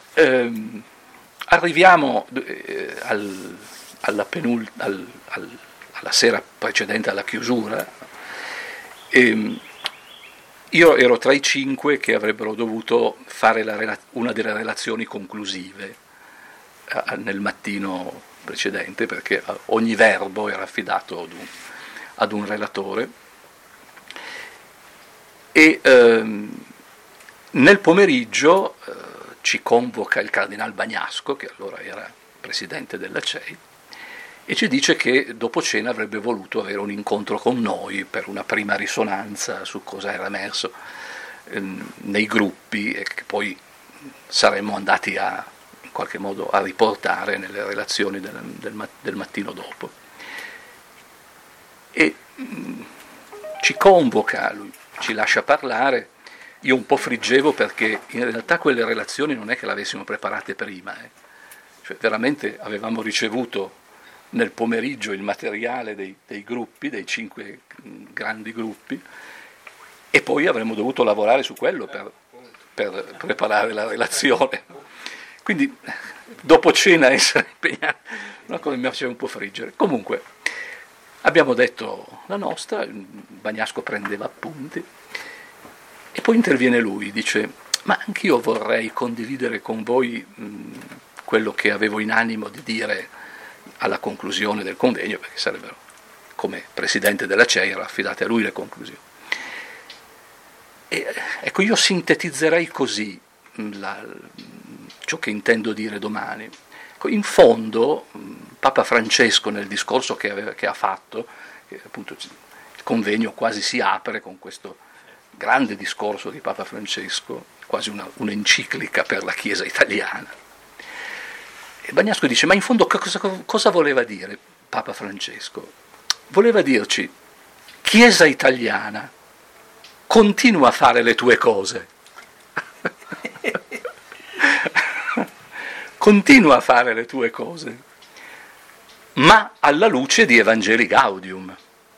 arriviamo alla sera precedente alla chiusura. Io ero tra i 5 che avrebbero dovuto fare una delle relazioni conclusive nel mattino precedente, perché ogni verbo era affidato ad un relatore. E nel pomeriggio ci convoca il Cardinal Bagnasco, che allora era presidente della CEI, e ci dice che dopo cena avrebbe voluto avere un incontro con noi per una prima risonanza su cosa era emerso nei gruppi e che poi saremmo andati in qualche modo a riportare nelle relazioni del mattino dopo. E ci convoca, lui ci lascia parlare. Io un po' friggevo perché in realtà quelle relazioni non è che le avessimo preparate prima, Cioè veramente avevamo ricevuto nel pomeriggio il materiale dei gruppi, dei 5 grandi gruppi, e poi avremmo dovuto lavorare su quello per preparare la relazione. Quindi dopo cena essere impegnati, una cosa mi faceva un po' friggere. Comunque abbiamo detto la nostra, Bagnasco prendeva appunti e poi interviene lui, dice: ma anch'io vorrei condividere con voi quello che avevo in animo di dire alla conclusione del convegno, perché sarebbero, come presidente della CEI, erano affidate a lui le conclusioni. E, ecco, io sintetizzerei così ciò che intendo dire domani. In fondo Papa Francesco nel discorso che ha fatto, che appunto il convegno quasi si apre con questo grande discorso di Papa Francesco, quasi un'enciclica per la Chiesa italiana. E Bagnasco dice, ma in fondo cosa voleva dire Papa Francesco? Voleva dirci, Chiesa italiana, continua a fare le tue cose. Continua a fare le tue cose, ma alla luce di Evangelii Gaudium.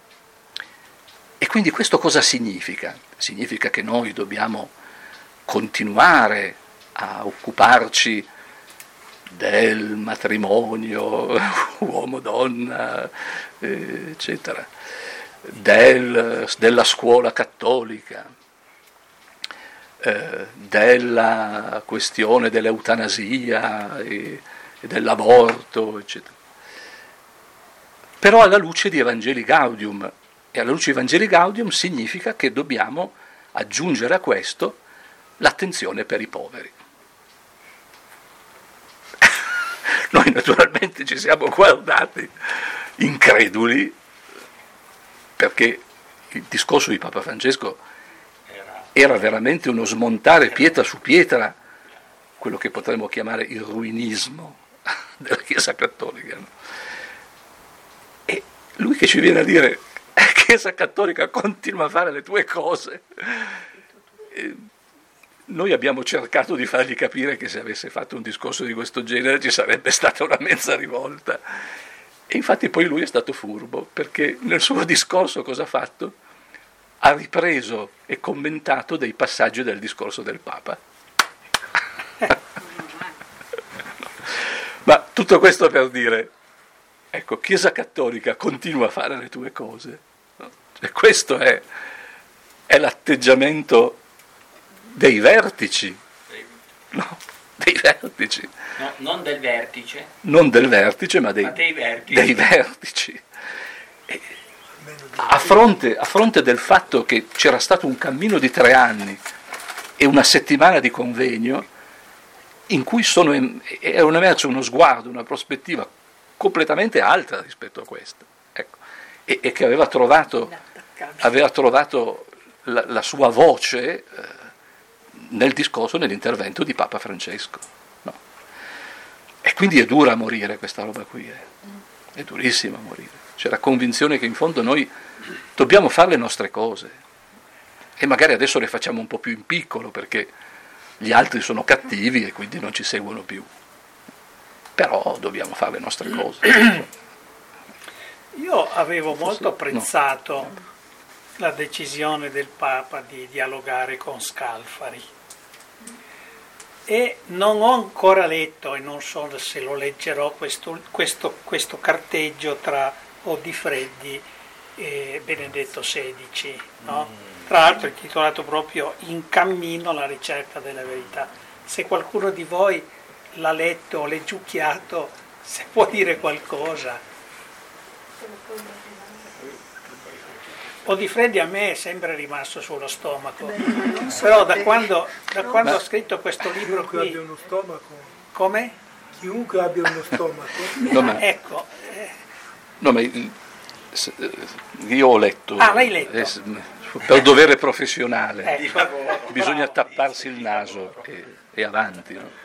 E quindi questo cosa significa? Significa che noi dobbiamo continuare a occuparci del matrimonio uomo-donna, eccetera, della scuola cattolica, della questione dell'eutanasia e dell'aborto, eccetera. Però alla luce di Evangelii Gaudium, e alla luce di Evangelii Gaudium significa che dobbiamo aggiungere a questo l'attenzione per i poveri. Noi naturalmente ci siamo guardati increduli, perché il discorso di Papa Francesco era veramente uno smontare pietra su pietra quello che potremmo chiamare il ruinismo della Chiesa Cattolica. No? E lui che ci viene a dire, Chiesa Cattolica continua a fare le tue cose, noi abbiamo cercato di fargli capire che se avesse fatto un discorso di questo genere ci sarebbe stata una mezza rivolta. E infatti poi lui è stato furbo, perché nel suo discorso cosa ha fatto? Ha ripreso e commentato dei passaggi del discorso del Papa. Ma tutto questo per dire, ecco, Chiesa Cattolica continua a fare le tue cose. No? E questo è l'atteggiamento dei vertici, no? Dei vertici. No, non del vertice. Non del vertice, ma dei vertici. Dei vertici. A fronte del fatto che c'era stato un cammino di 3 anni e una settimana di convegno in cui erano emerso uno sguardo, una prospettiva completamente altra rispetto a questa, ecco, e che aveva trovato la sua voce nel discorso, nell'intervento di Papa Francesco. No? E quindi è dura morire questa roba qui, è durissima morire. C'è la convinzione che in fondo noi dobbiamo fare le nostre cose e magari adesso le facciamo un po' più in piccolo perché gli altri sono cattivi e quindi non ci seguono più, però dobbiamo fare le nostre cose. Io avevo molto apprezzato la decisione del Papa di dialogare con Scalfari e non ho ancora letto, e non so se lo leggerò, questo carteggio tra Odifreddi e Benedetto XVI, no? Tra l'altro è intitolato proprio In cammino alla ricerca della verità. Se qualcuno di voi l'ha letto o leggiucchiato, se può dire qualcosa. Odifreddi a me è sempre rimasto sullo stomaco, però da quando ha scritto questo libro qui... Chiunque abbia uno stomaco. Come? Chiunque abbia uno stomaco. No, ma, ecco. No, ma io ho letto. Ah, l'hai letto? Per dovere professionale. Ecco. Bisogna tapparsi il naso e avanti. No?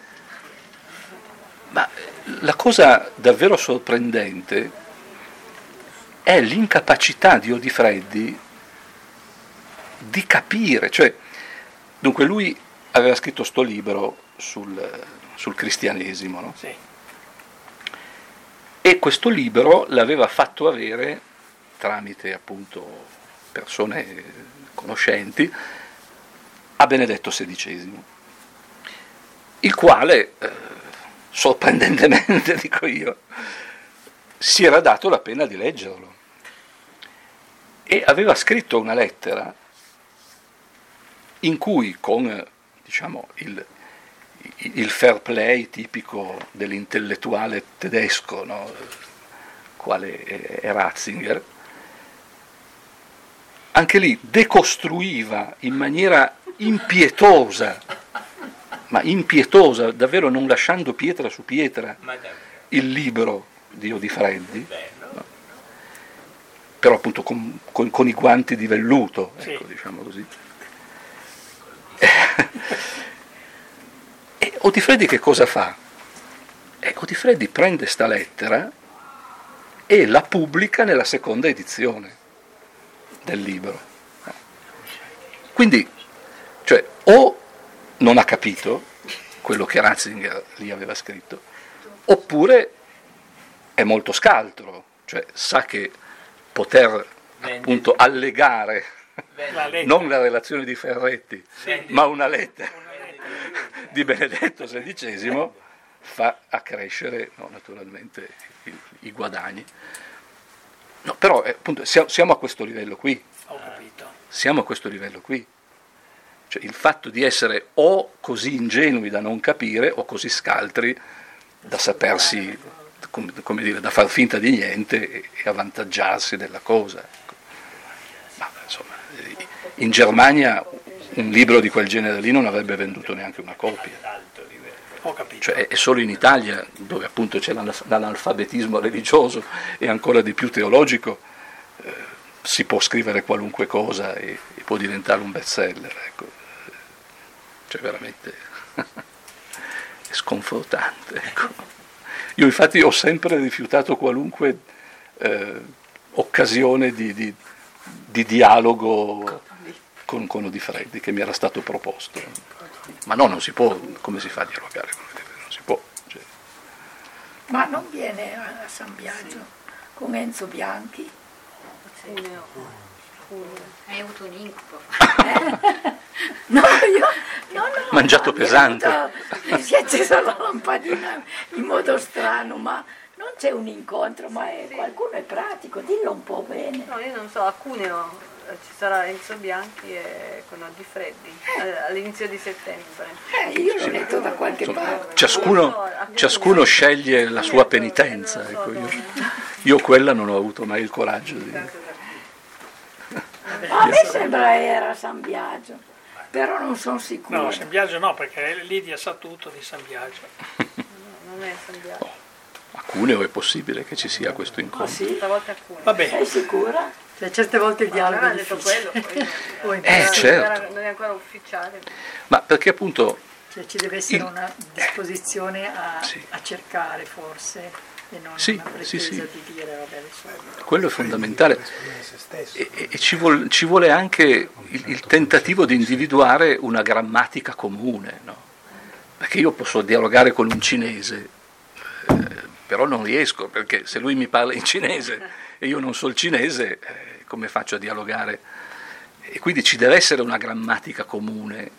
Ma la cosa davvero sorprendente è l'incapacità di Odifreddi di capire, cioè, dunque lui aveva scritto sto libro sul cristianesimo, no? Sì. E questo libro l'aveva fatto avere, tramite appunto persone conoscenti, a Benedetto XVI, il quale, sorprendentemente dico io, si era dato la pena di leggerlo e aveva scritto una lettera in cui, con diciamo il fair play tipico dell'intellettuale tedesco, no? Quale è Ratzinger, anche lì decostruiva in maniera impietosa ma impietosa, davvero non lasciando pietra su pietra Ma davvero. il libro di Odifreddi, Bello. no? Però appunto con i guanti di velluto, ecco, Sì. diciamo così. E Odifreddi che cosa fa? Odifreddi prende sta lettera e la pubblica nella seconda edizione del libro. Quindi, cioè, o non ha capito quello che Ratzinger lì aveva scritto, oppure è molto scaltro, cioè sa che poter appunto allegare La lettera. non la relazione di Ferretti, Sì. ma una lettera di Benedetto XVI fa accrescere, no, naturalmente i guadagni. No, però appunto siamo a questo livello qui. Ho capito. Siamo a questo livello qui. Cioè il fatto di essere o così ingenui da non capire o così scaltri da sapersi, come dire, da far finta di niente e avvantaggiarsi della cosa. Ecco. Ma insomma, in Germania un libro di quel genere lì non avrebbe venduto neanche una copia. Ho capito. Cioè è solo in Italia, dove appunto c'è l'analfabetismo religioso e ancora di più teologico, si può scrivere qualunque cosa e può diventare un bestseller. Ecco. Cioè veramente è sconfortante. Ecco. Io infatti ho sempre rifiutato qualunque occasione di dialogo con Odifreddi che mi era stato proposto. Ma no, non si può, come si fa a dialogare con Odifreddi? Non si può. Cioè. Ma non viene a San Biagio con Enzo Bianchi? Hai avuto un incubo. No, io no, Mangiato mi è pesante. venuto- mi si è accesa la lampadina in modo strano, ma non c'è un incontro, ma qualcuno è pratico, dillo un po' bene. No, io non so, a Cuneo ci sarà Enzo Bianchi e con Odifreddi all'inizio di settembre. Io l'ho letto da qualche parte. Ciascuno sceglie la sua penitenza. Ecco, io quella non ho avuto mai il coraggio di... A me sembra era San Biagio, però non sono sicura. No, San Biagio no, perché Lidia sa tutto di San Biagio. Non è San Biagio. A Cuneo è possibile che ci sia questo incontro. Ah, sì? Stavolta a Cuneo. Vabbè, Sei sicura? Cioè, certe volte il dialogo Allora è ha detto difficile. quello, poi Certo. non è ancora ufficiale. Ma perché appunto Cioè, ci deve essere una disposizione Sì. a cercare forse e non Sì, una pretesa sì. di dire vabbè adesso quello è fondamentale e ci vuole anche il tentativo di individuare una grammatica comune, no? Perché io posso dialogare con un cinese, però non riesco, perché se lui mi parla in cinese e io non so il cinese, come faccio a dialogare? E quindi ci deve essere una grammatica comune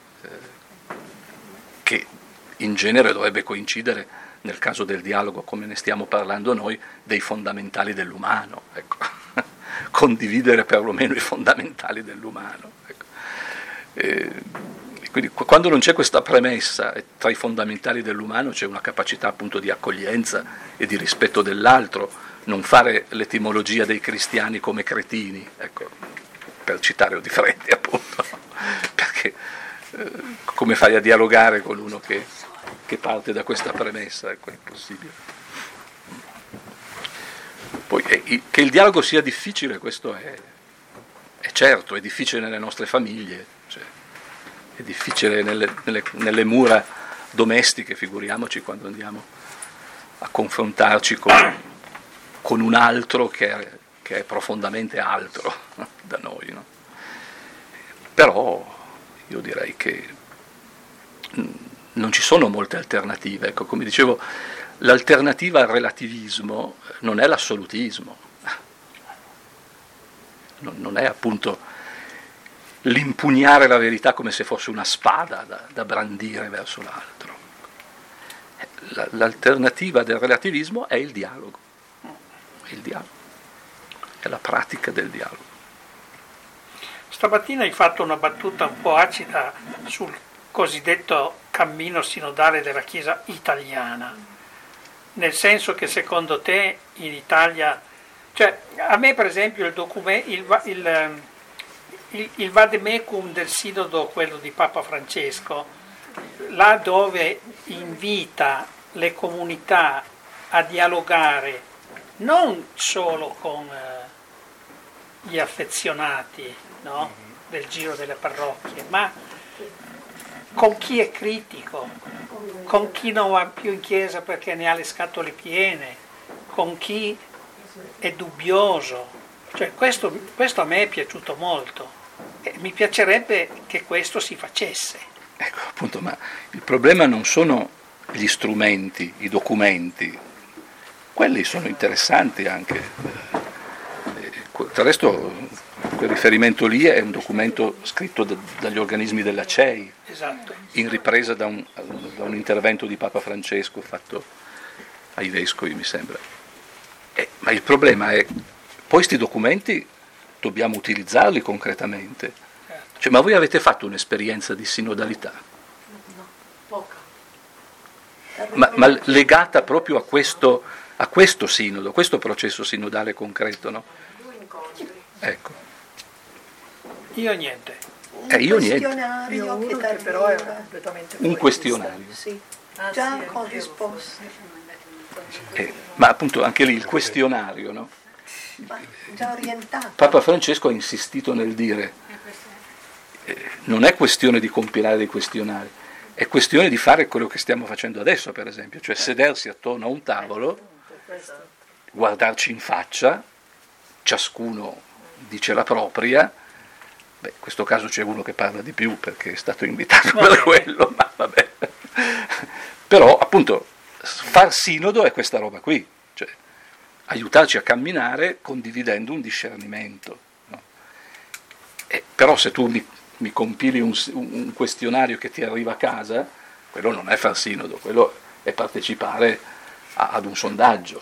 che in genere dovrebbe coincidere, nel caso del dialogo come ne stiamo parlando noi, dei fondamentali dell'umano, ecco. Condividere perlomeno i fondamentali dell'umano. Ecco. E quindi quando non c'è questa premessa tra i fondamentali dell'umano c'è una capacità appunto di accoglienza e di rispetto dell'altro, non fare l'etimologia dei cristiani come cretini, ecco, per citare Odifreddi appunto, perché come fai a dialogare con uno che parte da questa premessa? Ecco, è impossibile. Poi che il dialogo sia difficile, questo è certo, è difficile nelle nostre famiglie, cioè, è difficile nelle mura domestiche, figuriamoci quando andiamo a confrontarci con un altro che è profondamente altro da noi, no? Però io direi che non ci sono molte alternative. Ecco, come dicevo, l'alternativa al relativismo non è l'assolutismo, non è appunto l'impugnare la verità come se fosse una spada da brandire verso l'altro. L'alternativa del relativismo è il dialogo, è la pratica del dialogo. stamattina hai fatto una battuta un po' acida sul cosiddetto cammino sinodale della Chiesa italiana, nel senso che secondo te in Italia, cioè a me per esempio il vademecum del sinodo, quello di Papa Francesco, là dove invita le comunità a dialogare non solo con gli affezionati, no? Del giro delle parrocchie, ma con chi è critico, con chi non va più in chiesa perché ne ha le scatole piene, con chi è dubbioso. Cioè, questo a me è piaciuto molto e mi piacerebbe che questo si facesse. Ecco, appunto, ma il problema non sono gli strumenti, i documenti, quelli sono interessanti anche. Del resto, quel riferimento lì è un documento scritto dagli organismi della CEI, Esatto. in ripresa da un intervento di Papa Francesco fatto ai vescovi, mi sembra. Ma il problema è, poi questi documenti dobbiamo utilizzarli concretamente. Cioè, ma voi avete fatto un'esperienza di sinodalità? No, poca. Ma legata proprio a questo sinodo, a questo processo sinodale concreto, no? 2 incontri. Ecco. Io niente. Io niente. Questionario che Che però è dà completamente Un fuori questionario. sì, Ah, già sì, con anch'io. risposte, Ma appunto anche lì il questionario, no? ma già orientato. Papa Francesco ha insistito nel dire non è questione di compilare dei questionari, è questione di fare quello che stiamo facendo adesso, per esempio, cioè sedersi attorno a un tavolo, guardarci in faccia, ciascuno dice la propria. Beh, in questo caso c'è uno che parla di più perché è stato invitato per quello, ma vabbè. Però appunto far sinodo è questa roba qui, cioè aiutarci a camminare condividendo un discernimento, no? Però se tu mi compili un questionario che ti arriva a casa, quello non è far sinodo, quello è partecipare ad un sondaggio.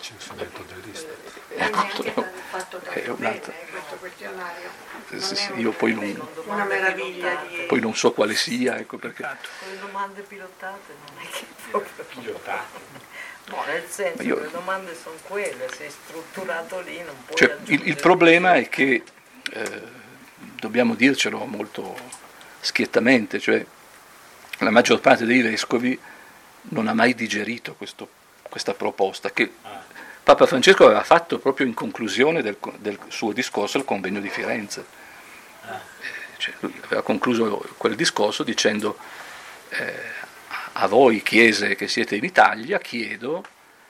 fatto È un altro. questo questionario. Io poi non, Una meraviglia poi non so quale sia, ecco perché. Con le domande pilotate non è che proprio... Pilotati. No, nel senso Io- che le domande sono quelle, sei strutturato lì, non puoi Cioè, il aggiungere problema di è che dobbiamo dircelo molto schiettamente, cioè la maggior parte dei vescovi non ha mai digerito questa proposta che Papa Francesco aveva fatto proprio in conclusione del suo discorso al convegno di Firenze. Cioè, lui aveva concluso quel discorso dicendo a voi chiese che siete in Italia chiedo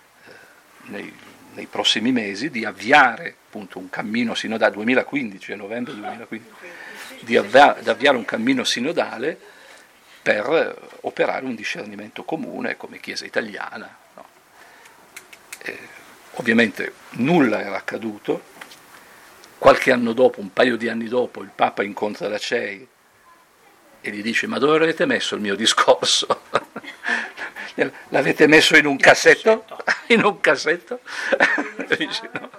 nei prossimi mesi di avviare appunto un cammino sinodale, 2015, a novembre 2015, di avviare un cammino sinodale per operare un discernimento comune come Chiesa italiana. No? Ovviamente nulla era accaduto. Qualche anno dopo, un paio di anni dopo, il Papa incontra la CEI e gli dice: ma dove avete messo il mio discorso? L'avete messo in un cassetto? In un cassetto? Dice, no.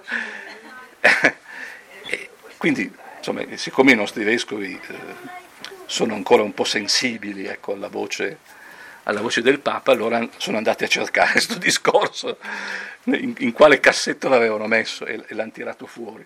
Quindi, insomma, siccome i nostri vescovi sono ancora un po' sensibili, ecco, alla voce del Papa, allora sono andati a cercare questo discorso, in quale cassetto l'avevano messo e l'hanno tirato fuori.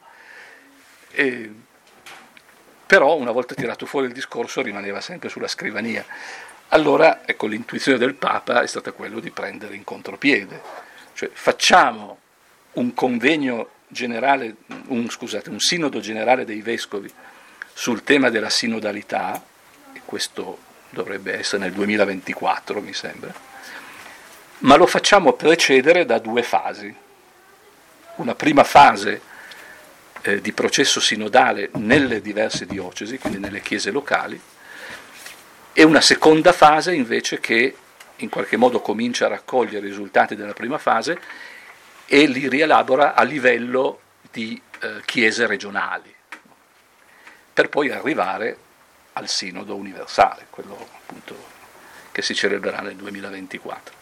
Però una volta tirato fuori il discorso rimaneva sempre sulla scrivania. Allora, ecco, l'intuizione del Papa è stata quella di prendere in contropiede, cioè facciamo un convegno generale, un sinodo generale dei vescovi sul tema della sinodalità, e questo dovrebbe essere nel 2024, mi sembra, ma lo facciamo precedere da 2 fasi. Una prima fase di processo sinodale nelle diverse diocesi, quindi nelle chiese locali, e una seconda fase invece che in qualche modo comincia a raccogliere i risultati della prima fase e li rielabora a livello di chiese regionali, per poi arrivare al Sinodo universale, quello appunto che si celebrerà nel 2024.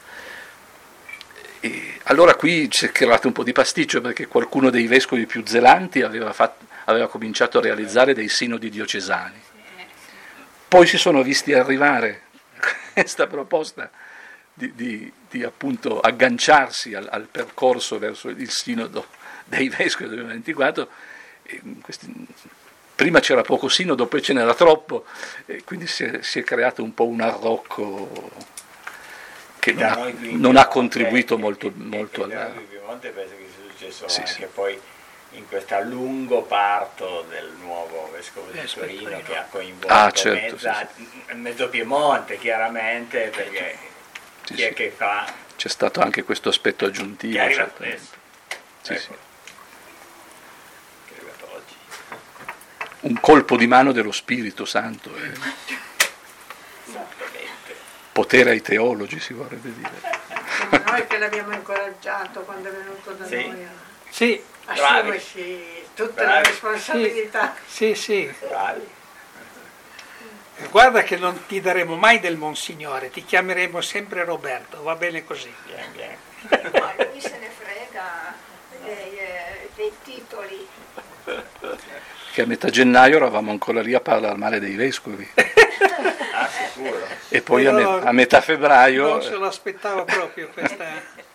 E allora qui si è creato un po' di pasticcio, perché qualcuno dei vescovi più zelanti aveva cominciato a realizzare dei sinodi diocesani. Poi si sono visti arrivare questa proposta di appunto agganciarsi al percorso verso il sinodo dei vescovi del 2024, prima c'era poco sinodo, poi ce n'era troppo, e quindi si è creato un po' un arrocco che non ha contribuito molto alla... In Piemonte penso che sia successo anche poi in questo lungo parto del nuovo vescovo di Torino, che ha coinvolto mezzo Piemonte, chiaramente, perché chi è che fa... C'è stato anche questo aspetto aggiuntivo. Che arriva certamente. adesso. Sì. Che è arrivato oggi. Un colpo di mano dello Spirito Santo. Esattamente. Potere ai teologi, si vorrebbe dire. Siamo noi che l'abbiamo incoraggiato quando è venuto da noi Sì, a assumersi tutte le responsabilità. sì. Bravi. Guarda che non ti daremo mai del Monsignore, ti chiameremo sempre Roberto, va bene così. Bien. Ma lui se ne frega dei titoli. Che a metà gennaio eravamo ancora lì a parlare male dei vescovi. Ah, sicuro. E poi a metà febbraio... Non se lo aspettava proprio questa...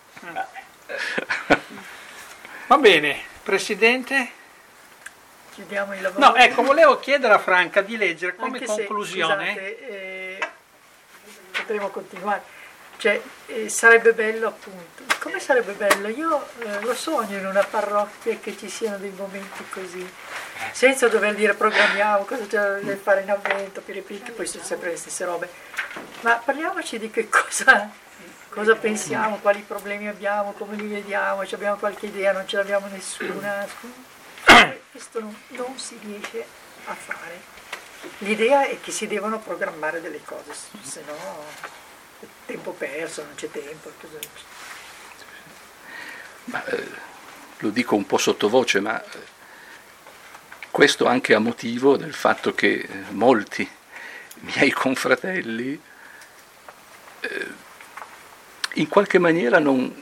Va bene, Presidente? Chiudiamo il lavoro. No, ecco, volevo chiedere a Franca di leggere come Anche conclusione. Se, scusate, potremo continuare. Cioè, sarebbe bello appunto. Come sarebbe bello? Io lo sogno in una parrocchia che ci siano dei momenti così, senza dover dire programmiamo cosa c'è da fare in avvento, piripiti, poi sono sempre le stesse robe. Ma parliamoci di che cosa pensiamo, quali problemi abbiamo, come li vediamo, se abbiamo qualche idea, non ce l'abbiamo nessuna. Questo non si riesce a fare. L'idea è che si devono programmare delle cose, se no è tempo perso, non c'è tempo. Lo dico un po' sottovoce, ma questo anche a motivo del fatto che molti miei confratelli in qualche maniera non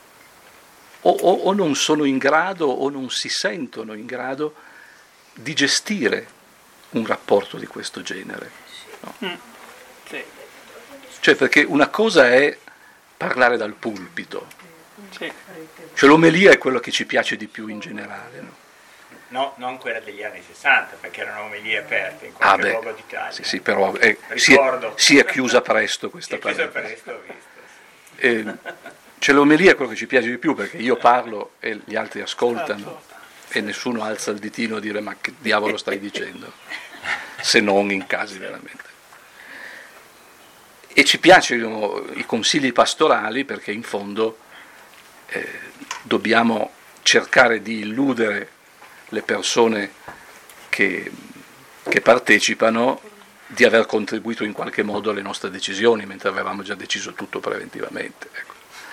sono in grado o non si sentono in grado di gestire un rapporto di questo genere. No? Sì. Cioè, perché una cosa è parlare dal pulpito, Sì. cioè l'omelia è quello che ci piace di più in generale. No, non quella degli anni 60, perché erano omelie aperte in qualche luogo d'Italia. Sì, però si è chiusa presto questa parentesi. parentesi. Presto, ho visto. Cioè l'omelia è quello che ci piace di più, perché io parlo e gli altri ascoltano e nessuno alza il ditino a dire ma che diavolo stai dicendo, se non in casi veramente. E ci piacciono i consigli pastorali perché in fondo dobbiamo cercare di illudere le persone che partecipano di aver contribuito in qualche modo alle nostre decisioni, mentre avevamo già deciso tutto preventivamente. Ecco.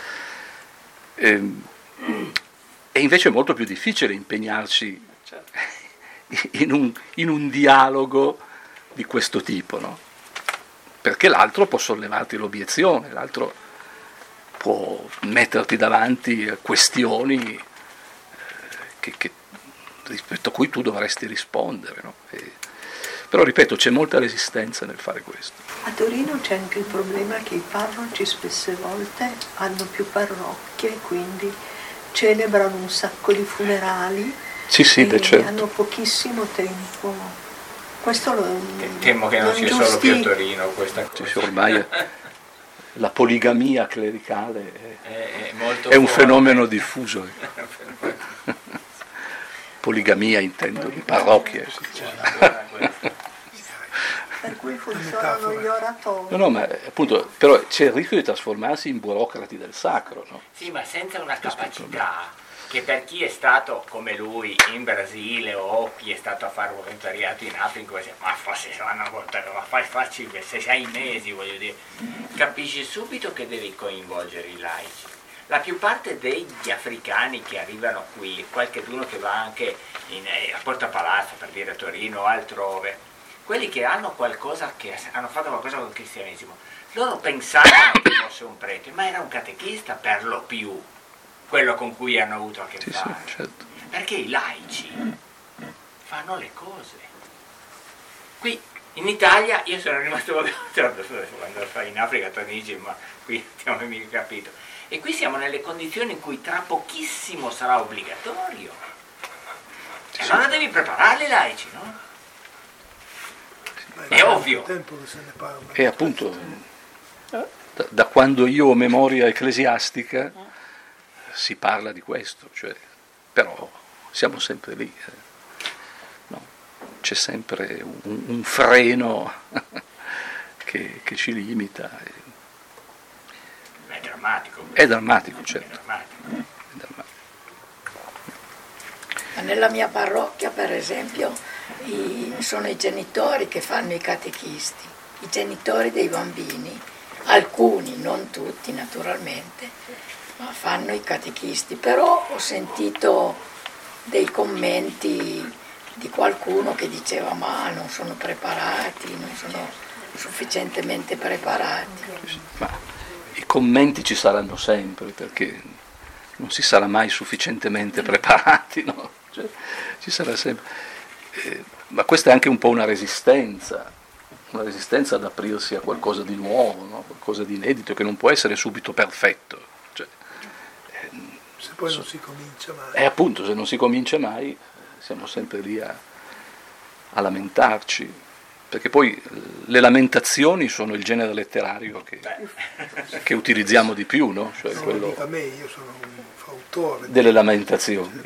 E invece è molto più difficile impegnarci in un dialogo di questo tipo, no? Perché l'altro può sollevarti l'obiezione, l'altro può metterti davanti questioni rispetto a cui tu dovresti rispondere, no? Però ripeto, c'è molta resistenza nel fare questo. A Torino c'è anche il problema che i parroci spesse volte hanno più parrocchie, quindi celebrano un sacco di funerali e certo. Hanno pochissimo tempo. Questo temo che non sia solo più a Torino questa cosa. Ormai la poligamia clericale è un fenomeno diffuso. Poligamia intendo di parrocchie. Per cui funzionano gli oratori. No, ma appunto, però c'è il rischio di trasformarsi in burocrati del sacro, no? Sì, ma senza una capacità che per chi è stato come lui in Brasile o chi è stato a fare volontariato in Africa, ma forse se vanno a volontariato, ma farci 6 mesi, voglio dire, capisci subito che devi coinvolgere i laici. La più parte degli africani che arrivano qui, qualcheduno che va anche a Porta Palazzo, per dire a Torino o altrove, quelli che hanno qualcosa, che hanno fatto qualcosa con il cristianesimo, loro pensavano che fosse un prete, ma era un catechista per lo più, quello con cui hanno avuto a che fare. Sì, certo. Perché i laici fanno le cose. Qui in Italia io sono rimasto quando fai in Africa tu dici ma qui non abbiamo mica capito. E qui siamo nelle condizioni in cui tra pochissimo sarà obbligatorio. E allora devi prepararli i laici, no? È ovvio. Tempo che se ne parla. E appunto, da quando io ho memoria ecclesiastica si parla di questo, cioè, però siamo sempre lì. No? C'è sempre un freno che ci limita. È drammatico. È drammatico, certo. È drammatico. È drammatico. Nella mia parrocchia, per esempio, sono i genitori che fanno i catechisti, i genitori dei bambini, alcuni, non tutti naturalmente, ma fanno i catechisti. Però ho sentito dei commenti di qualcuno che diceva ma non sono preparati, non sono sufficientemente preparati. Ma i commenti ci saranno sempre, perché non si sarà mai sufficientemente preparati, no? Cioè, ci sarà sempre. Ma questa è anche un po' una resistenza ad aprirsi a qualcosa di nuovo, no? Qualcosa di inedito, che non può essere subito perfetto. Cioè, se poi non si comincia mai. E appunto, se non si comincia mai, siamo sempre lì a lamentarci, perché poi le lamentazioni sono il genere letterario che utilizziamo di più, no? Cioè Non quello lo dica a me, io sono un fautore delle lamentazioni.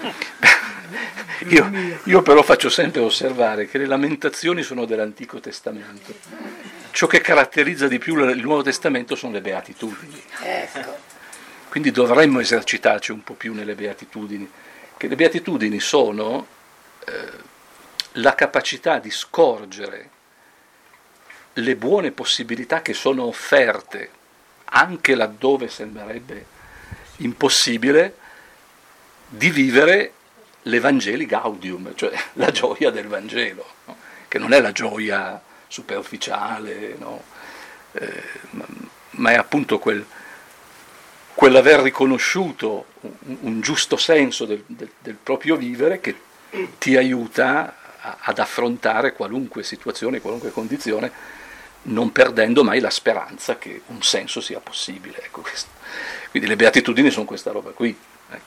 Io però faccio sempre osservare che le lamentazioni sono dell'Antico Testamento. Ciò che caratterizza di più il Nuovo Testamento sono le beatitudini. Ecco. Quindi dovremmo esercitarci un po' più nelle beatitudini, che le beatitudini sono la capacità di scorgere le buone possibilità che sono offerte, anche laddove sembrerebbe impossibile, di vivere l'Evangeli Gaudium, cioè la gioia del Vangelo, no? Che non è la gioia superficiale, no? Ma è appunto quell'aver riconosciuto un giusto senso del proprio vivere che ti aiuta ad affrontare qualunque situazione, qualunque condizione, non perdendo mai la speranza che un senso sia possibile. Ecco, questo. Quindi le beatitudini sono questa roba qui. Ecco.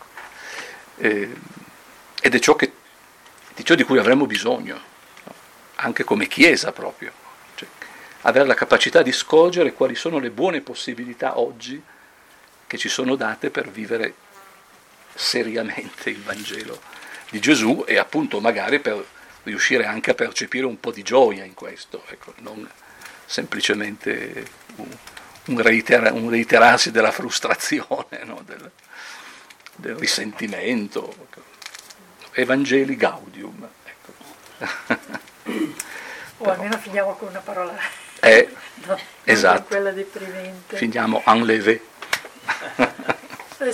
Ed è ciò di cui avremmo bisogno, no? Anche come Chiesa proprio. Cioè, avere la capacità di scorgere quali sono le buone possibilità oggi che ci sono date per vivere seriamente il Vangelo di Gesù e appunto magari per riuscire anche a percepire un po' di gioia in questo, ecco, non semplicemente un reiterarsi della frustrazione, no? del risentimento. Evangeli Gaudium. Ecco. O almeno finiamo con una parola Esatto. quella deprimente. Finiamo enlevé.